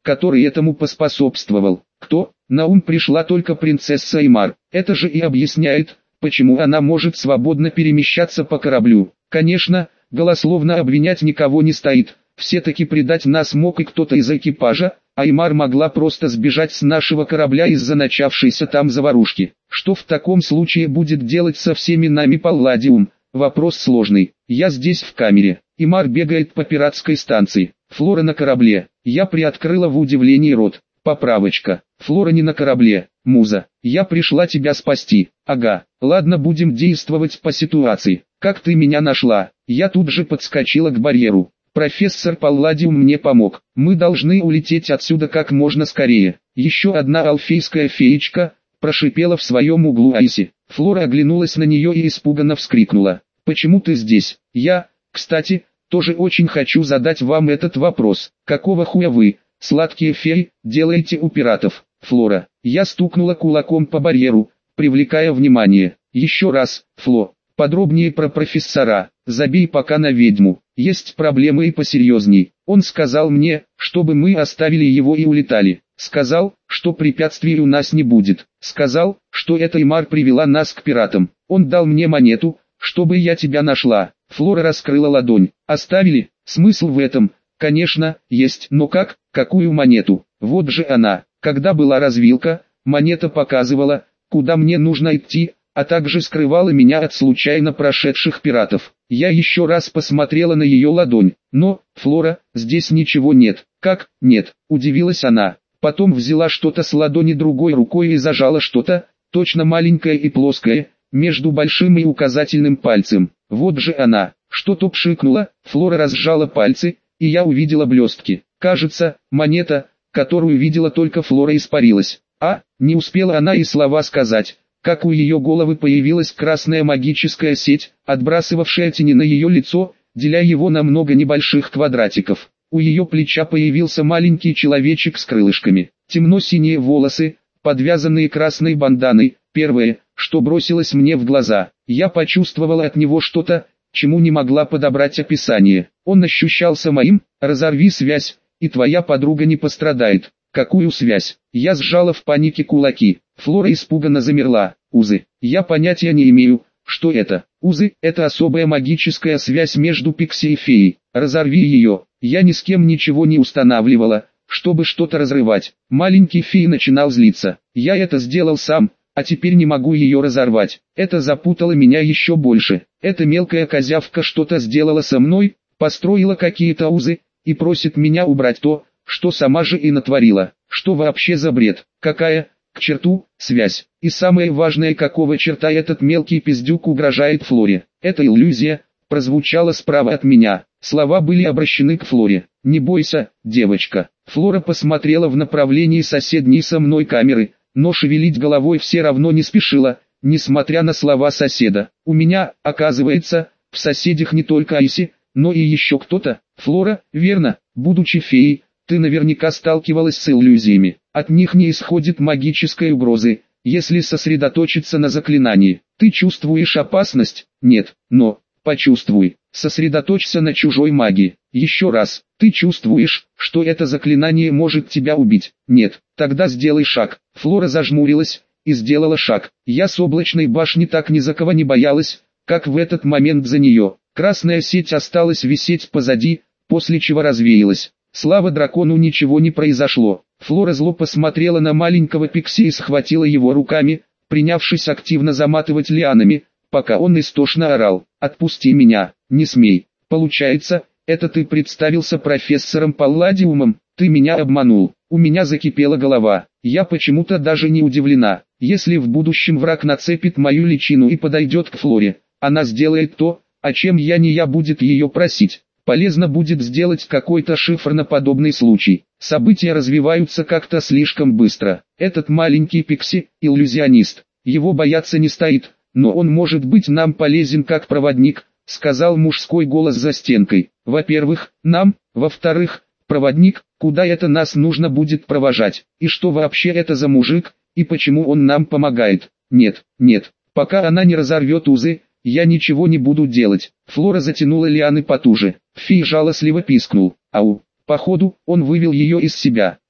который этому поспособствовал. Кто? На ум пришла только принцесса Аймар. Это же и объясняет, почему она может свободно перемещаться по кораблю. Конечно, голословно обвинять никого не стоит. Все-таки предать нас мог и кто-то из экипажа. Аймар могла просто сбежать с нашего корабля из-за начавшейся там заварушки. Что в таком случае будет делать со всеми нами Палладиум? Вопрос сложный. Я здесь в камере. Аймар бегает по пиратской станции. Флора на корабле. Я приоткрыла в удивлении рот. Поправочка. Флора не на корабле. Муза, я пришла тебя спасти. Ага, ладно, будем действовать по ситуации. Как ты меня нашла? Я тут же подскочила к барьеру. Профессор Палладиум мне помог. Мы должны улететь отсюда как можно скорее. Еще одна алфейская феечка прошипела в своем углу Айси. Флора оглянулась на нее и испуганно вскрикнула. «Почему ты здесь?» «Я, кстати, тоже очень хочу задать вам этот вопрос. Какого хуя вы, сладкие феи, делаете у пиратов?» «Флора». Я стукнула кулаком по барьеру, привлекая внимание. «Еще раз, Фло, подробнее про профессора. Забей пока на ведьму. Есть проблемы и посерьезней. Он сказал мне, чтобы мы оставили его и улетали. Сказал, что препятствий у нас не будет. Сказал, что эта Аймар привела нас к пиратам. Он дал мне монету, чтобы я тебя нашла». Флора раскрыла ладонь. «Оставили? Смысл в этом, конечно, есть. Но как? Какую монету? Вот же она. Когда была развилка, монета показывала, куда мне нужно идти, а также скрывала меня от случайно прошедших пиратов». Я еще раз посмотрела на ее ладонь. «Но, Флора, здесь ничего нет». «Как? Нет?» – удивилась она. Потом взяла что-то с ладони другой рукой и зажала что-то, точно маленькое и плоское, между большим и указательным пальцем. Вот же она. Что-то пшикнуло, Флора разжала пальцы, и я увидела блестки. Кажется, монета, которую видела только Флора, испарилась. А, не успела она и слова сказать, как у ее головы появилась красная магическая сеть, отбрасывавшая тени на ее лицо, деля его на много небольших квадратиков. У ее плеча появился маленький человечек с крылышками. Темно-синие волосы, подвязанные красной банданой. Первое, что бросилось мне в глаза. Я почувствовала от него что-то, чему не могла подобрать описание. Он ощущался моим. «Разорви связь, и твоя подруга не пострадает». «Какую связь?» Я сжала в панике кулаки. Флора испуганно замерла. «Узы. Я понятия не имею, что это». «Узы – это особая магическая связь между Пикси и феей. Разорви ее». Я ни с кем ничего не устанавливала, чтобы что-то разрывать. Маленький фей начинал злиться. Я это сделал сам, а теперь не могу ее разорвать. Это запутало меня еще больше. Эта мелкая козявка что-то сделала со мной, построила какие-то узы, и просит меня убрать то, что сама же и натворила. Что вообще за бред? Какая, к черту, связь? И самое важное, какого черта этот мелкий пиздюк угрожает Флоре? Это иллюзия, прозвучало справа от меня. Слова были обращены к Флоре. «Не бойся, девочка». Флора посмотрела в направлении соседней со мной камеры, но шевелить головой все равно не спешила, несмотря на слова соседа. «У меня, оказывается, в соседях не только Айси, но и еще кто-то». «Флора, верно, будучи феей, ты наверняка сталкивалась с иллюзиями. От них не исходит магической угрозы, если сосредоточиться на заклинании. Ты чувствуешь опасность? Нет, но... Почувствуй, сосредоточься на чужой магии. Еще раз, ты чувствуешь, что это заклинание может тебя убить? Нет, тогда сделай шаг». Флора зажмурилась и сделала шаг. Я с облачной башни так ни за кого не боялась, как в этот момент за нее. Красная сеть осталась висеть позади, после чего развеялась. Слава дракону, ничего не произошло. Флора зло посмотрела на маленького Пикси и схватила его руками, принявшись активно заматывать лианами, пока он истошно орал: «Отпусти меня, не смей». «Получается, это ты представился профессором Палладиумом? Ты меня обманул». У меня закипела голова. Я почему-то даже не удивлена. Если в будущем враг нацепит мою личину и подойдет к Флоре, она сделает то, о чем я не я будет ее просить. Полезно будет сделать какой-то шифр на подобный случай. События развиваются как-то слишком быстро. Этот маленький Пикси – иллюзионист. Его бояться не стоит. «Но он может быть нам полезен как проводник», — сказал мужской голос за стенкой. «Во-первых, нам, во-вторых, проводник, куда это нас нужно будет провожать, и что вообще это за мужик, и почему он нам помогает? Нет, нет, пока она не разорвет узы, я ничего не буду делать». Флора затянула лианы потуже. Фи жалостливо пискнул. «Ау!» Походу, он вывел ее из себя.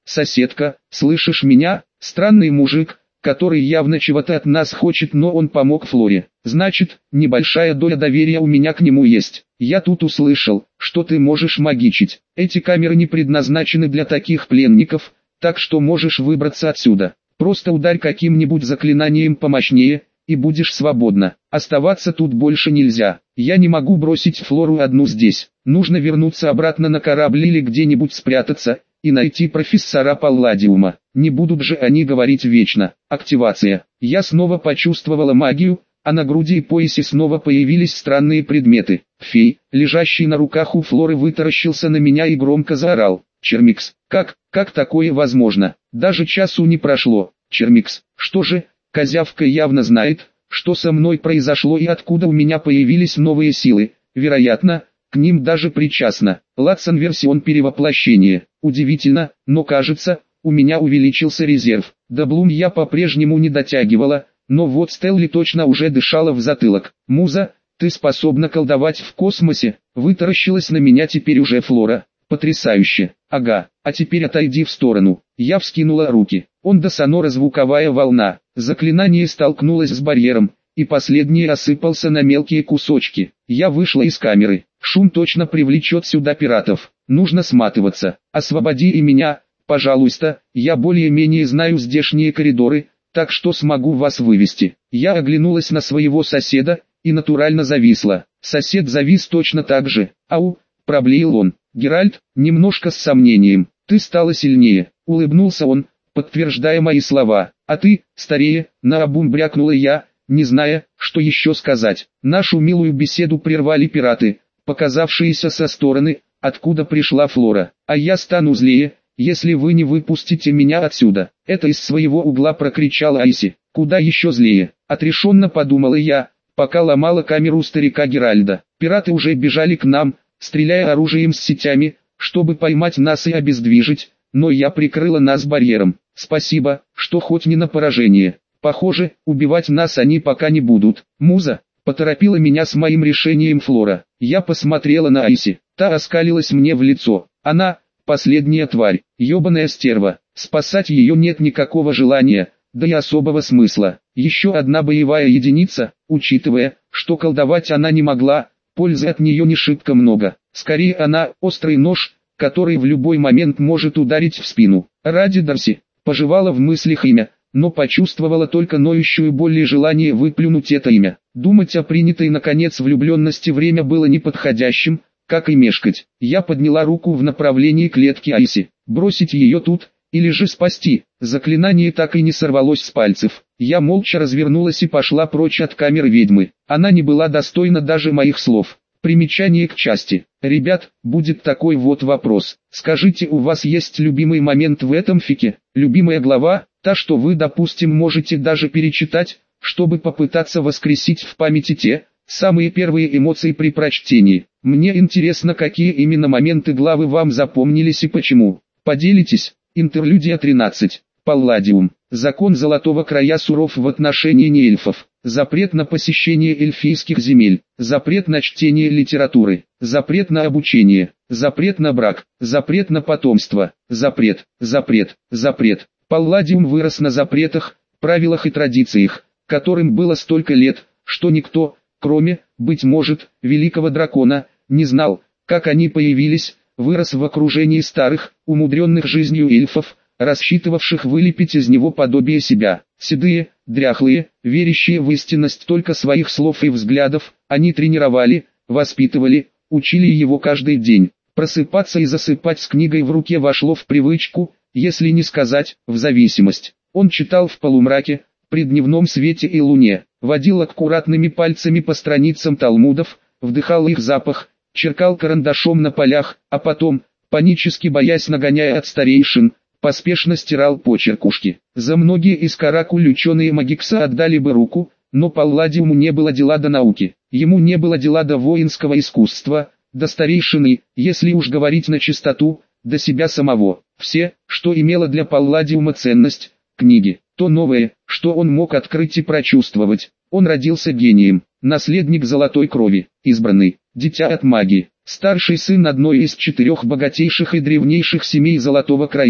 соседка, слышишь меня? Странный мужик, который явно чего-то от нас хочет, но он помог Флоре. Значит, небольшая доля доверия у меня к нему есть. Я тут услышал, что ты можешь магичить. Эти камеры не предназначены для таких пленников, так что можешь выбраться отсюда. Просто ударь каким-нибудь заклинанием помощнее, и будешь свободна. Оставаться тут больше нельзя. Я не могу бросить Флору одну здесь. Нужно вернуться обратно на корабль или где-нибудь спрятаться, и найти профессора Палладиума. Не будут же они говорить вечно. Активация. Я снова почувствовала магию, а на груди и поясе снова появились странные предметы. Фей, лежащий на руках у Флоры, вытаращился на меня и громко заорал. Чермикс, как, как такое возможно? Даже часу не прошло. Чермикс, что же? Козявка явно знает, что со мной произошло и откуда у меня появились новые силы. Вероятно, к ним даже причастна. Латсон версион перевоплощения. Удивительно, но кажется, у меня увеличился резерв. До Блум я по-прежнему не дотягивала, но вот Стелли точно уже дышала в затылок. Муза, ты способна колдовать в космосе? Вытаращилась на меня теперь уже Флора. Потрясающе. Ага, а теперь отойди в сторону. Я вскинула руки. Онда сонора, звуковая волна. Заклинание столкнулось с барьером, и последний осыпался на мелкие кусочки. Я вышла из камеры. Шум точно привлечет сюда пиратов. Нужно сматываться. Освободи и меня, пожалуйста. Я более-менее знаю здешние коридоры, так что смогу вас вывести. Я оглянулась на своего соседа и натурально зависла. Сосед завис точно так же. Ау, проблеял он. Геральт, немножко с сомнением. Ты стала сильнее. Улыбнулся он, подтверждая мои слова. А ты, старее, наобум брякнула я, не зная, что еще сказать. Нашу милую беседу прервали пираты, показавшиеся со стороны, откуда пришла Флора. А я стану злее, если вы не выпустите меня отсюда. Это из своего угла прокричала Айси. Куда еще злее? Отрешенно подумала я, пока ломала камеру старика Геральда. Пираты уже бежали к нам, стреляя оружием с сетями, чтобы поймать нас и обездвижить, но я прикрыла нас барьером. Спасибо, что хоть не на поражение. Похоже, убивать нас они пока не будут. Муза, поторопила меня с моим решением Флора. Я посмотрела на Айси. Та оскалилась мне в лицо. Она, последняя тварь, ебаная стерва. Спасать ее нет никакого желания, да и особого смысла. Еще одна боевая единица, учитывая, что колдовать она не могла, пользы от нее не шибко много. Скорее она острый нож, который в любой момент может ударить в спину. Ради Дарси, пожевала в мыслях имя, но почувствовала только ноющую боль и желание выплюнуть это имя. Думать о принятой наконец влюбленности время было неподходящим, как и мешкать. Я подняла руку в направлении клетки Айси. Бросить ее тут, или же спасти? Заклинание так и не сорвалось с пальцев. Я молча развернулась и пошла прочь от камеры ведьмы. Она не была достойна даже моих слов. Примечание к части. Ребят, будет такой вот вопрос. Скажите, у вас есть любимый момент в этом фике? Любимая глава, та, что вы, допустим, можете даже перечитать, чтобы попытаться воскресить в памяти те, самые первые эмоции при прочтении. Мне интересно, какие именно моменты главы вам запомнились и почему. Поделитесь. Интерлюдия тринадцать. Палладиум. Закон Золотого Края суров в отношении неэльфов. Запрет на посещение эльфийских земель. Запрет на чтение литературы. Запрет на обучение. Запрет на брак. Запрет на потомство. Запрет, запрет, запрет. Палладиум вырос на запретах, правилах и традициях, которым было столько лет, что никто, кроме, быть может, великого дракона, не знал, как они появились. Вырос в окружении старых, умудренных жизнью эльфов, рассчитывавших вылепить из него подобие себя. Седые, дряхлые, верящие в истинность только своих слов и взглядов, они тренировали, воспитывали, учили его каждый день. Просыпаться и засыпать с книгой в руке вошло в привычку, если не сказать, в зависимость. Он читал в полумраке, при дневном свете и луне, водил аккуратными пальцами по страницам талмудов, вдыхал их запах, черкал карандашом на полях, а потом, панически боясь нагоняя от старейшин, поспешно стирал почеркушки. За многие из каракуль ученые Магикса отдали бы руку, но Палладиуму не было дела до науки, ему не было дела до воинского искусства, до старейшины, если уж говорить на чистоту, до себя самого. Все, что имело для Палладиума ценность, книги, то новое, что он мог открыть и прочувствовать. Он родился гением, наследник золотой крови, избранный, дитя от магии, старший сын одной из четырех богатейших и древнейших семей Золотого Края.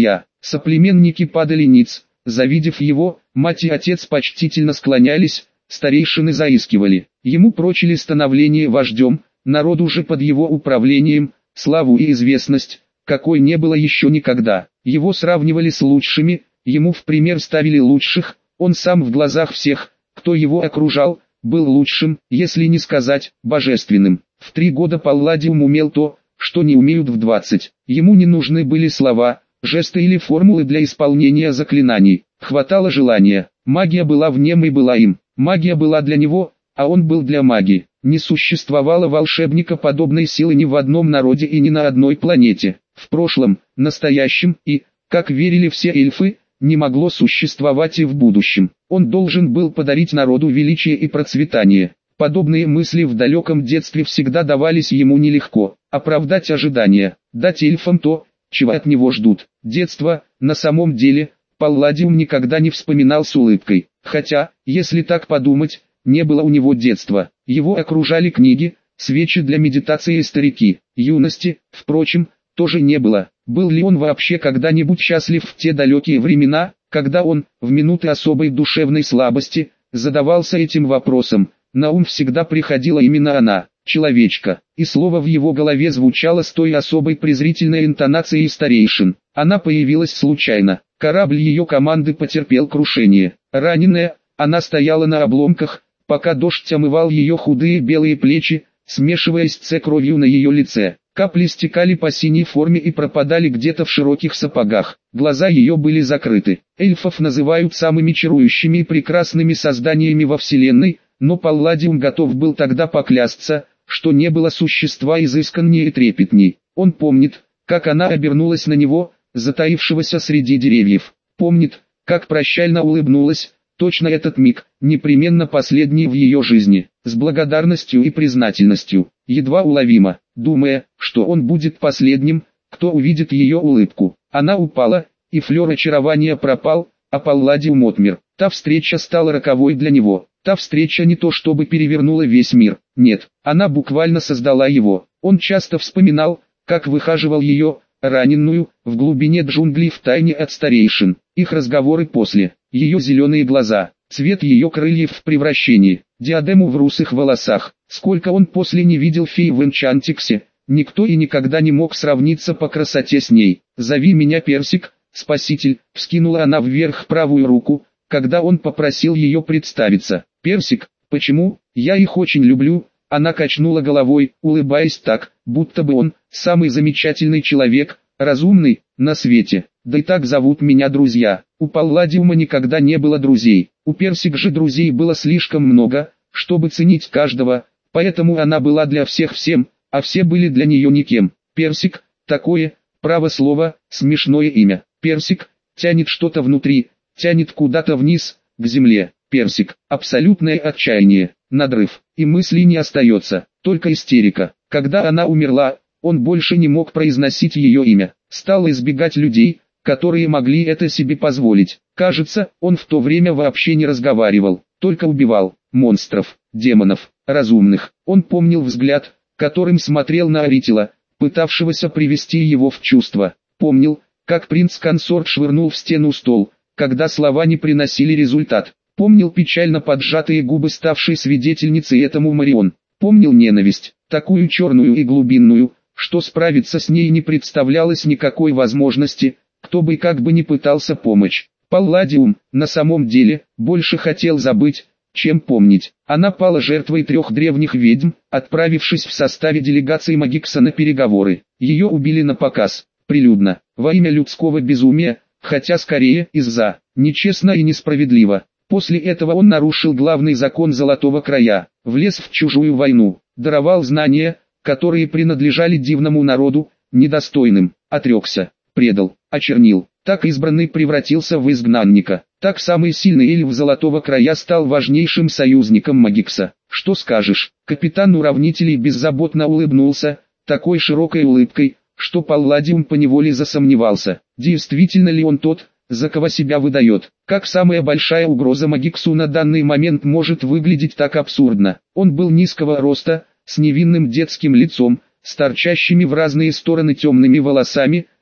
Соплеменники падали ниц, завидев его, мать и отец почтительно склонялись, старейшины заискивали. Ему прочили становление вождем, народу же под его управлением, славу и известность, какой не было еще никогда. Его сравнивали с лучшими, ему в пример ставили лучших, он сам в глазах всех, кто его окружал, был лучшим, если не сказать, божественным. В три года Палладиум умел то, что не умеют в двадцать. Ему не нужны были слова, жесты или формулы для исполнения заклинаний. Хватало желания. Магия была в нем и была им. Магия была для него, а он был для магии. Не существовало волшебника подобной силы ни в одном народе и ни на одной планете. В прошлом, настоящем и, как верили все эльфы, не могло существовать и в будущем. Он должен был подарить народу величие и процветание. Подобные мысли в далеком детстве всегда давались ему нелегко. Оправдать ожидания, дать эльфам то, чего от него ждут. Детство, на самом деле, Палладиум никогда не вспоминал с улыбкой. Хотя, если так подумать, не было у него детства. Его окружали книги, свечи для медитации и старики. Юности, впрочем, тоже не было. Был ли он вообще когда-нибудь счастлив в те далекие времена, когда он, в минуты особой душевной слабости, задавался этим вопросом? На ум всегда приходила именно она, человечка, и слово в его голове звучало с той особой презрительной интонацией старейшин. Она появилась случайно, корабль ее команды потерпел крушение. Раненая, она стояла на обломках, пока дождь омывал ее худые белые плечи, смешиваясь с кровью на ее лице. Капли стекали по синей форме и пропадали где-то в широких сапогах. Глаза ее были закрыты. Эльфов называют самыми чарующими и прекрасными созданиями во Вселенной, но Палладиум готов был тогда поклясться, что не было существа изысканнее и трепетней. Он помнит, как она обернулась на него, затаившегося среди деревьев. Помнит, как прощально улыбнулась, точно этот миг, непременно последний в ее жизни, с благодарностью и признательностью, едва уловимо, думая, что он будет последним, кто увидит ее улыбку. Она упала, и флёр очарования пропал, а Палладиум отмер. Та встреча стала роковой для него. Та встреча не то чтобы перевернула весь мир, нет, она буквально создала его. Он часто вспоминал, как выхаживал ее, раненую, в глубине джунглей втайне от старейшин. Их разговоры после, ее зеленые глаза, цвет ее крыльев в превращении, диадему в русых волосах. Сколько он после не видел фей в Энчантиксе, никто и никогда не мог сравниться по красоте с ней. «Зови меня Персик, спаситель», — вскинула она вверх правую руку, когда он попросил ее представиться. «Персик, почему? Я их очень люблю». Она качнула головой, улыбаясь так, будто бы он, самый замечательный человек, разумный, на свете. Да и так зовут меня друзья. У Палладиума никогда не было друзей. У Персик же друзей было слишком много, чтобы ценить каждого, поэтому она была для всех всем, а все были для нее никем. Персик, такое, право слово, смешное имя. Персик, тянет что-то внутри, тянет куда-то вниз, к земле. Персик, абсолютное отчаяние, надрыв, и мысли не остается, только истерика. Когда она умерла, он больше не мог произносить ее имя, стал избегать людей, которые могли это себе позволить. Кажется, он в то время вообще не разговаривал, только убивал монстров, демонов, разумных. Он помнил взгляд, которым смотрел на Аритила, пытавшегося привести его в чувство. Помнил, как принц-консорт швырнул в стену стол, когда слова не приносили результат. Помнил печально поджатые губы ставшей свидетельницей этому Марион. Помнил ненависть, такую черную и глубинную, что справиться с ней не представлялось никакой возможности, кто бы и как бы ни пытался помочь. Палладиум, на самом деле, больше хотел забыть, чем помнить. Она пала жертвой трех древних ведьм, отправившись в составе делегации Магикса на переговоры. Ее убили напоказ, прилюдно, во имя людского безумия, хотя скорее из-за нечестно и несправедливо. После этого он нарушил главный закон Золотого Края, влез в чужую войну, даровал знания, которые принадлежали дивному народу, недостойным, отрекся, предал, очернил. Так избранный превратился в изгнанника. Так самый сильный эльф Золотого Края стал важнейшим союзником Магикса. Что скажешь? Капитан уравнителей беззаботно улыбнулся, такой широкой улыбкой, что Палладиум поневоле засомневался, действительно ли он тот, за кого себя выдает. Как самая большая угроза Магиксу на данный момент может выглядеть так абсурдно. Он был низкого роста, с невинным детским лицом, с торчащими в разные стороны темными волосами,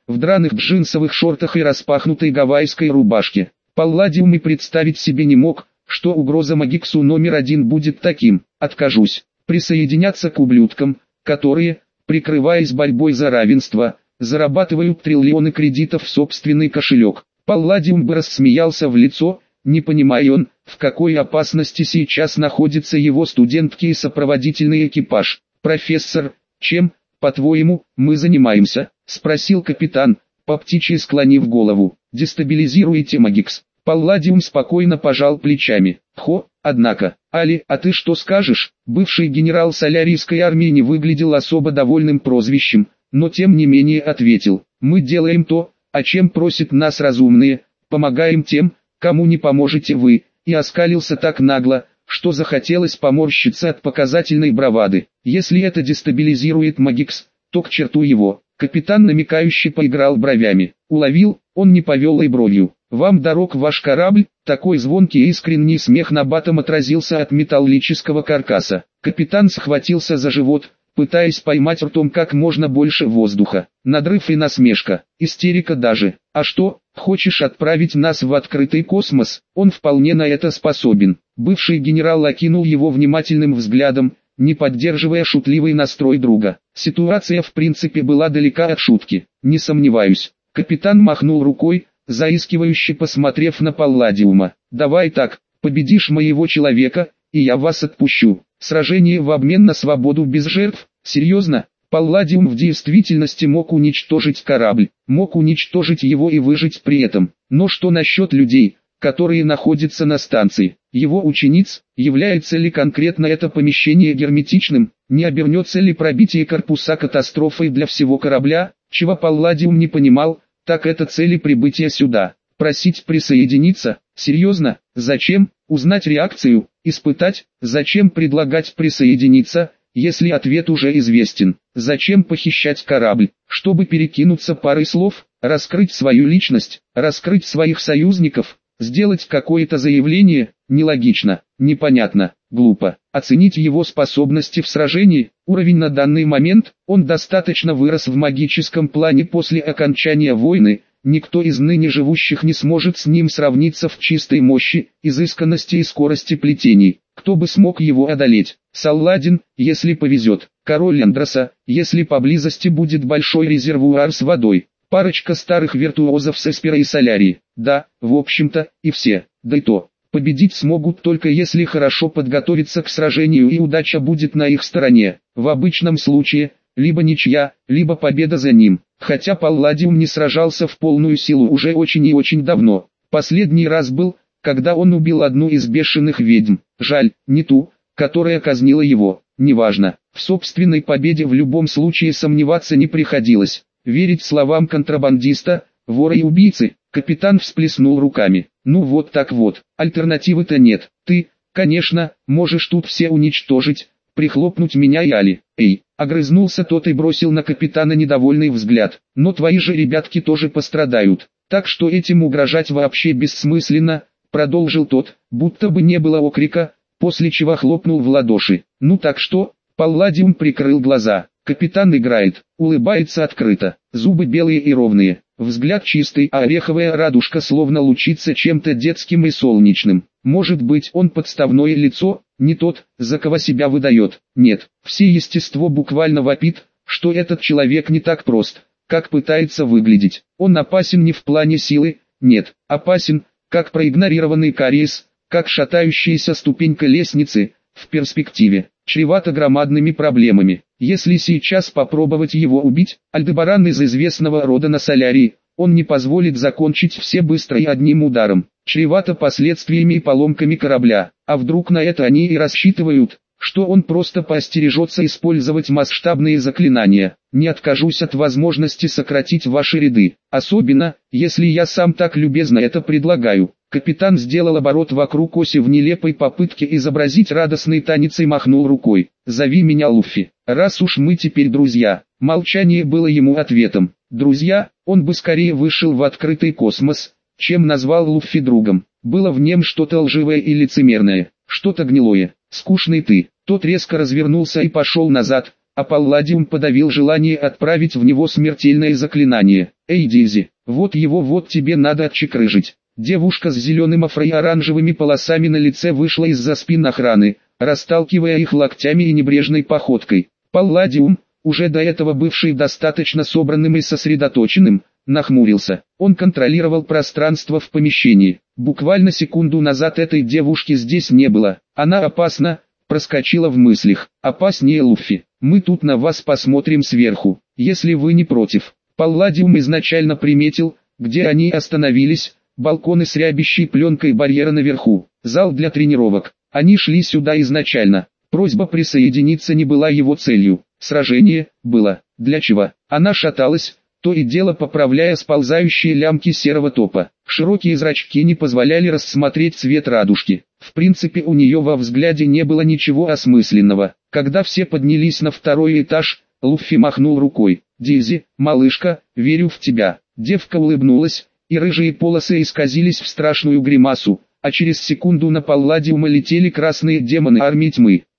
в драных джинсовых шортах и распахнутой гавайской рубашке. Палладиум и представить себе не мог, что угроза Магиксу номер один будет таким: откажусь присоединяться к ублюдкам, которые, прикрываясь борьбой за равенство, зарабатывают триллионы кредитов в собственный кошелек. Палладиум бы рассмеялся в лицо, не понимая он, в какой опасности сейчас находится его студентки и сопроводительный экипаж. «Профессор, чем, по-твоему, мы занимаемся?» — спросил капитан, по птичьи склонив голову. «Дестабилизируете Магикс». Палладиум спокойно пожал плечами. «Хо, однако, Али, а ты что скажешь?» Бывший генерал солярийской армии не выглядел особо довольным прозвищем, но тем не менее ответил: «Мы делаем то, о чем просят нас разумные, помогаем тем, кому не поможете вы», и оскалился так нагло, что захотелось поморщиться от показательной бравады. «Если это дестабилизирует Магикс, то к черту его». Капитан намекающе поиграл бровями. Уловил, он не повел и бровью. «Вам дорог ваш корабль?» Такой звонкий и искренний смех на батом отразился от металлического каркаса. Капитан схватился за живот, пытаясь поймать ртом как можно больше воздуха. Надрыв и насмешка, истерика даже. «А что, хочешь отправить нас в открытый космос?» Он вполне на это способен. Бывший генерал окинул его внимательным взглядом, не поддерживая шутливый настрой друга. Ситуация в принципе была далека от шутки. «Не сомневаюсь». Капитан махнул рукой, заискивающе посмотрев на Палладиума. «Давай так, победишь моего человека, и я вас отпущу. Сражение в обмен на свободу без жертв? Серьезно?» Палладиум в действительности мог уничтожить корабль, мог уничтожить его и выжить при этом. Но что насчет людей, которые находятся на станции? Его учениц, является ли конкретно это помещение герметичным? Не обернется ли пробитие корпуса катастрофой для всего корабля? Чего Палладиум не понимал, так это цели прибытия сюда. Просить присоединиться? Серьезно? Зачем? Узнать реакцию? Испытать? Зачем предлагать присоединиться, если ответ уже известен? Зачем похищать корабль? Чтобы перекинуться парой слов, раскрыть свою личность, раскрыть своих союзников, сделать какое-то заявление? Нелогично, непонятно, глупо. Оценить его способности в сражении, уровень на данный момент, он достаточно вырос в магическом плане после окончания войны, никто из ныне живущих не сможет с ним сравниться в чистой мощи, изысканности и скорости плетений. Кто бы смог его одолеть? Салладин, если повезет. Король Андроса, если поблизости будет большой резервуар с водой. Парочка старых виртуозов с Эспера и Солярии. Да, в общем-то, и все. Да и то, победить смогут только если хорошо подготовиться к сражению и удача будет на их стороне. В обычном случае, либо ничья, либо победа за ним. Хотя Палладиум не сражался в полную силу уже очень и очень давно. Последний раз был, когда он убил одну из бешеных ведьм. Жаль, не ту, которая казнила его. Неважно, в собственной победе в любом случае сомневаться не приходилось. Верить словам контрабандиста, вора и убийцы, капитан всплеснул руками. Ну вот так вот, альтернативы-то нет. Ты, конечно, можешь тут все уничтожить, прихлопнуть меня и Али. Эй, огрызнулся тот и бросил на капитана недовольный взгляд. Но твои же ребятки тоже пострадают, так что этим угрожать вообще бессмысленно, продолжил тот, будто бы не было окрика, после чего хлопнул в ладоши. Ну так что? Палладиум прикрыл глаза. Капитан играет, улыбается открыто, зубы белые и ровные, взгляд чистый, а ореховая радужка словно лучится чем-то детским и солнечным. Может быть, он подставное лицо, не тот, за кого себя выдает. Нет, все естество буквально вопит, что этот человек не так прост, как пытается выглядеть. Он опасен не в плане силы, нет, опасен, как проигнорированный кариес, как шатающаяся ступенька лестницы, в перспективе, чревато громадными проблемами. Если сейчас попробовать его убить, Альдебаран из известного рода на Солярии, он не позволит закончить все быстро и одним ударом, чревато последствиями и поломками корабля. А вдруг на это они и рассчитывают, что он просто поостережется использовать масштабные заклинания. Не откажусь от возможности сократить ваши ряды, особенно, если я сам так любезно это предлагаю. Капитан сделал оборот вокруг оси в нелепой попытке изобразить радостный танец и махнул рукой. «Зови меня Луффи, раз уж мы теперь друзья». Молчание было ему ответом. Друзья, он бы скорее вышел в открытый космос, чем назвал Луффи другом. Было в нем что-то лживое и лицемерное, что-то гнилое. «Скучный ты». Тот резко развернулся и пошел назад, а Палладиум подавил желание отправить в него смертельное заклинание. «Эй, Дейзи, вот его вот тебе надо отчекрыжить». Девушка с зеленым афро и оранжевыми полосами на лице вышла из-за спин охраны, расталкивая их локтями и небрежной походкой. Палладиум, уже до этого бывший достаточно собранным и сосредоточенным, нахмурился. Он контролировал пространство в помещении. Буквально секунду назад этой девушки здесь не было. Она опасна, проскочила в мыслях. Опаснее Луффи. Мы тут на вас посмотрим сверху, если вы не против. Палладиум изначально приметил, где они остановились, балконы с рябящей пленкой барьера наверху, зал для тренировок. Они шли сюда изначально. Просьба присоединиться не была его целью. Сражение было. Для чего? Она шаталась, то и дело поправляя сползающие лямки серого топа. Широкие зрачки не позволяли рассмотреть цвет радужки. В принципе, у нее во взгляде не было ничего осмысленного. Когда все поднялись на второй этаж, Луффи махнул рукой. «Дейзи, малышка, верю в тебя». Девка улыбнулась, и рыжие полосы исказились в страшную гримасу, а через секунду на Палладиума летели красные демоны армии тьмы.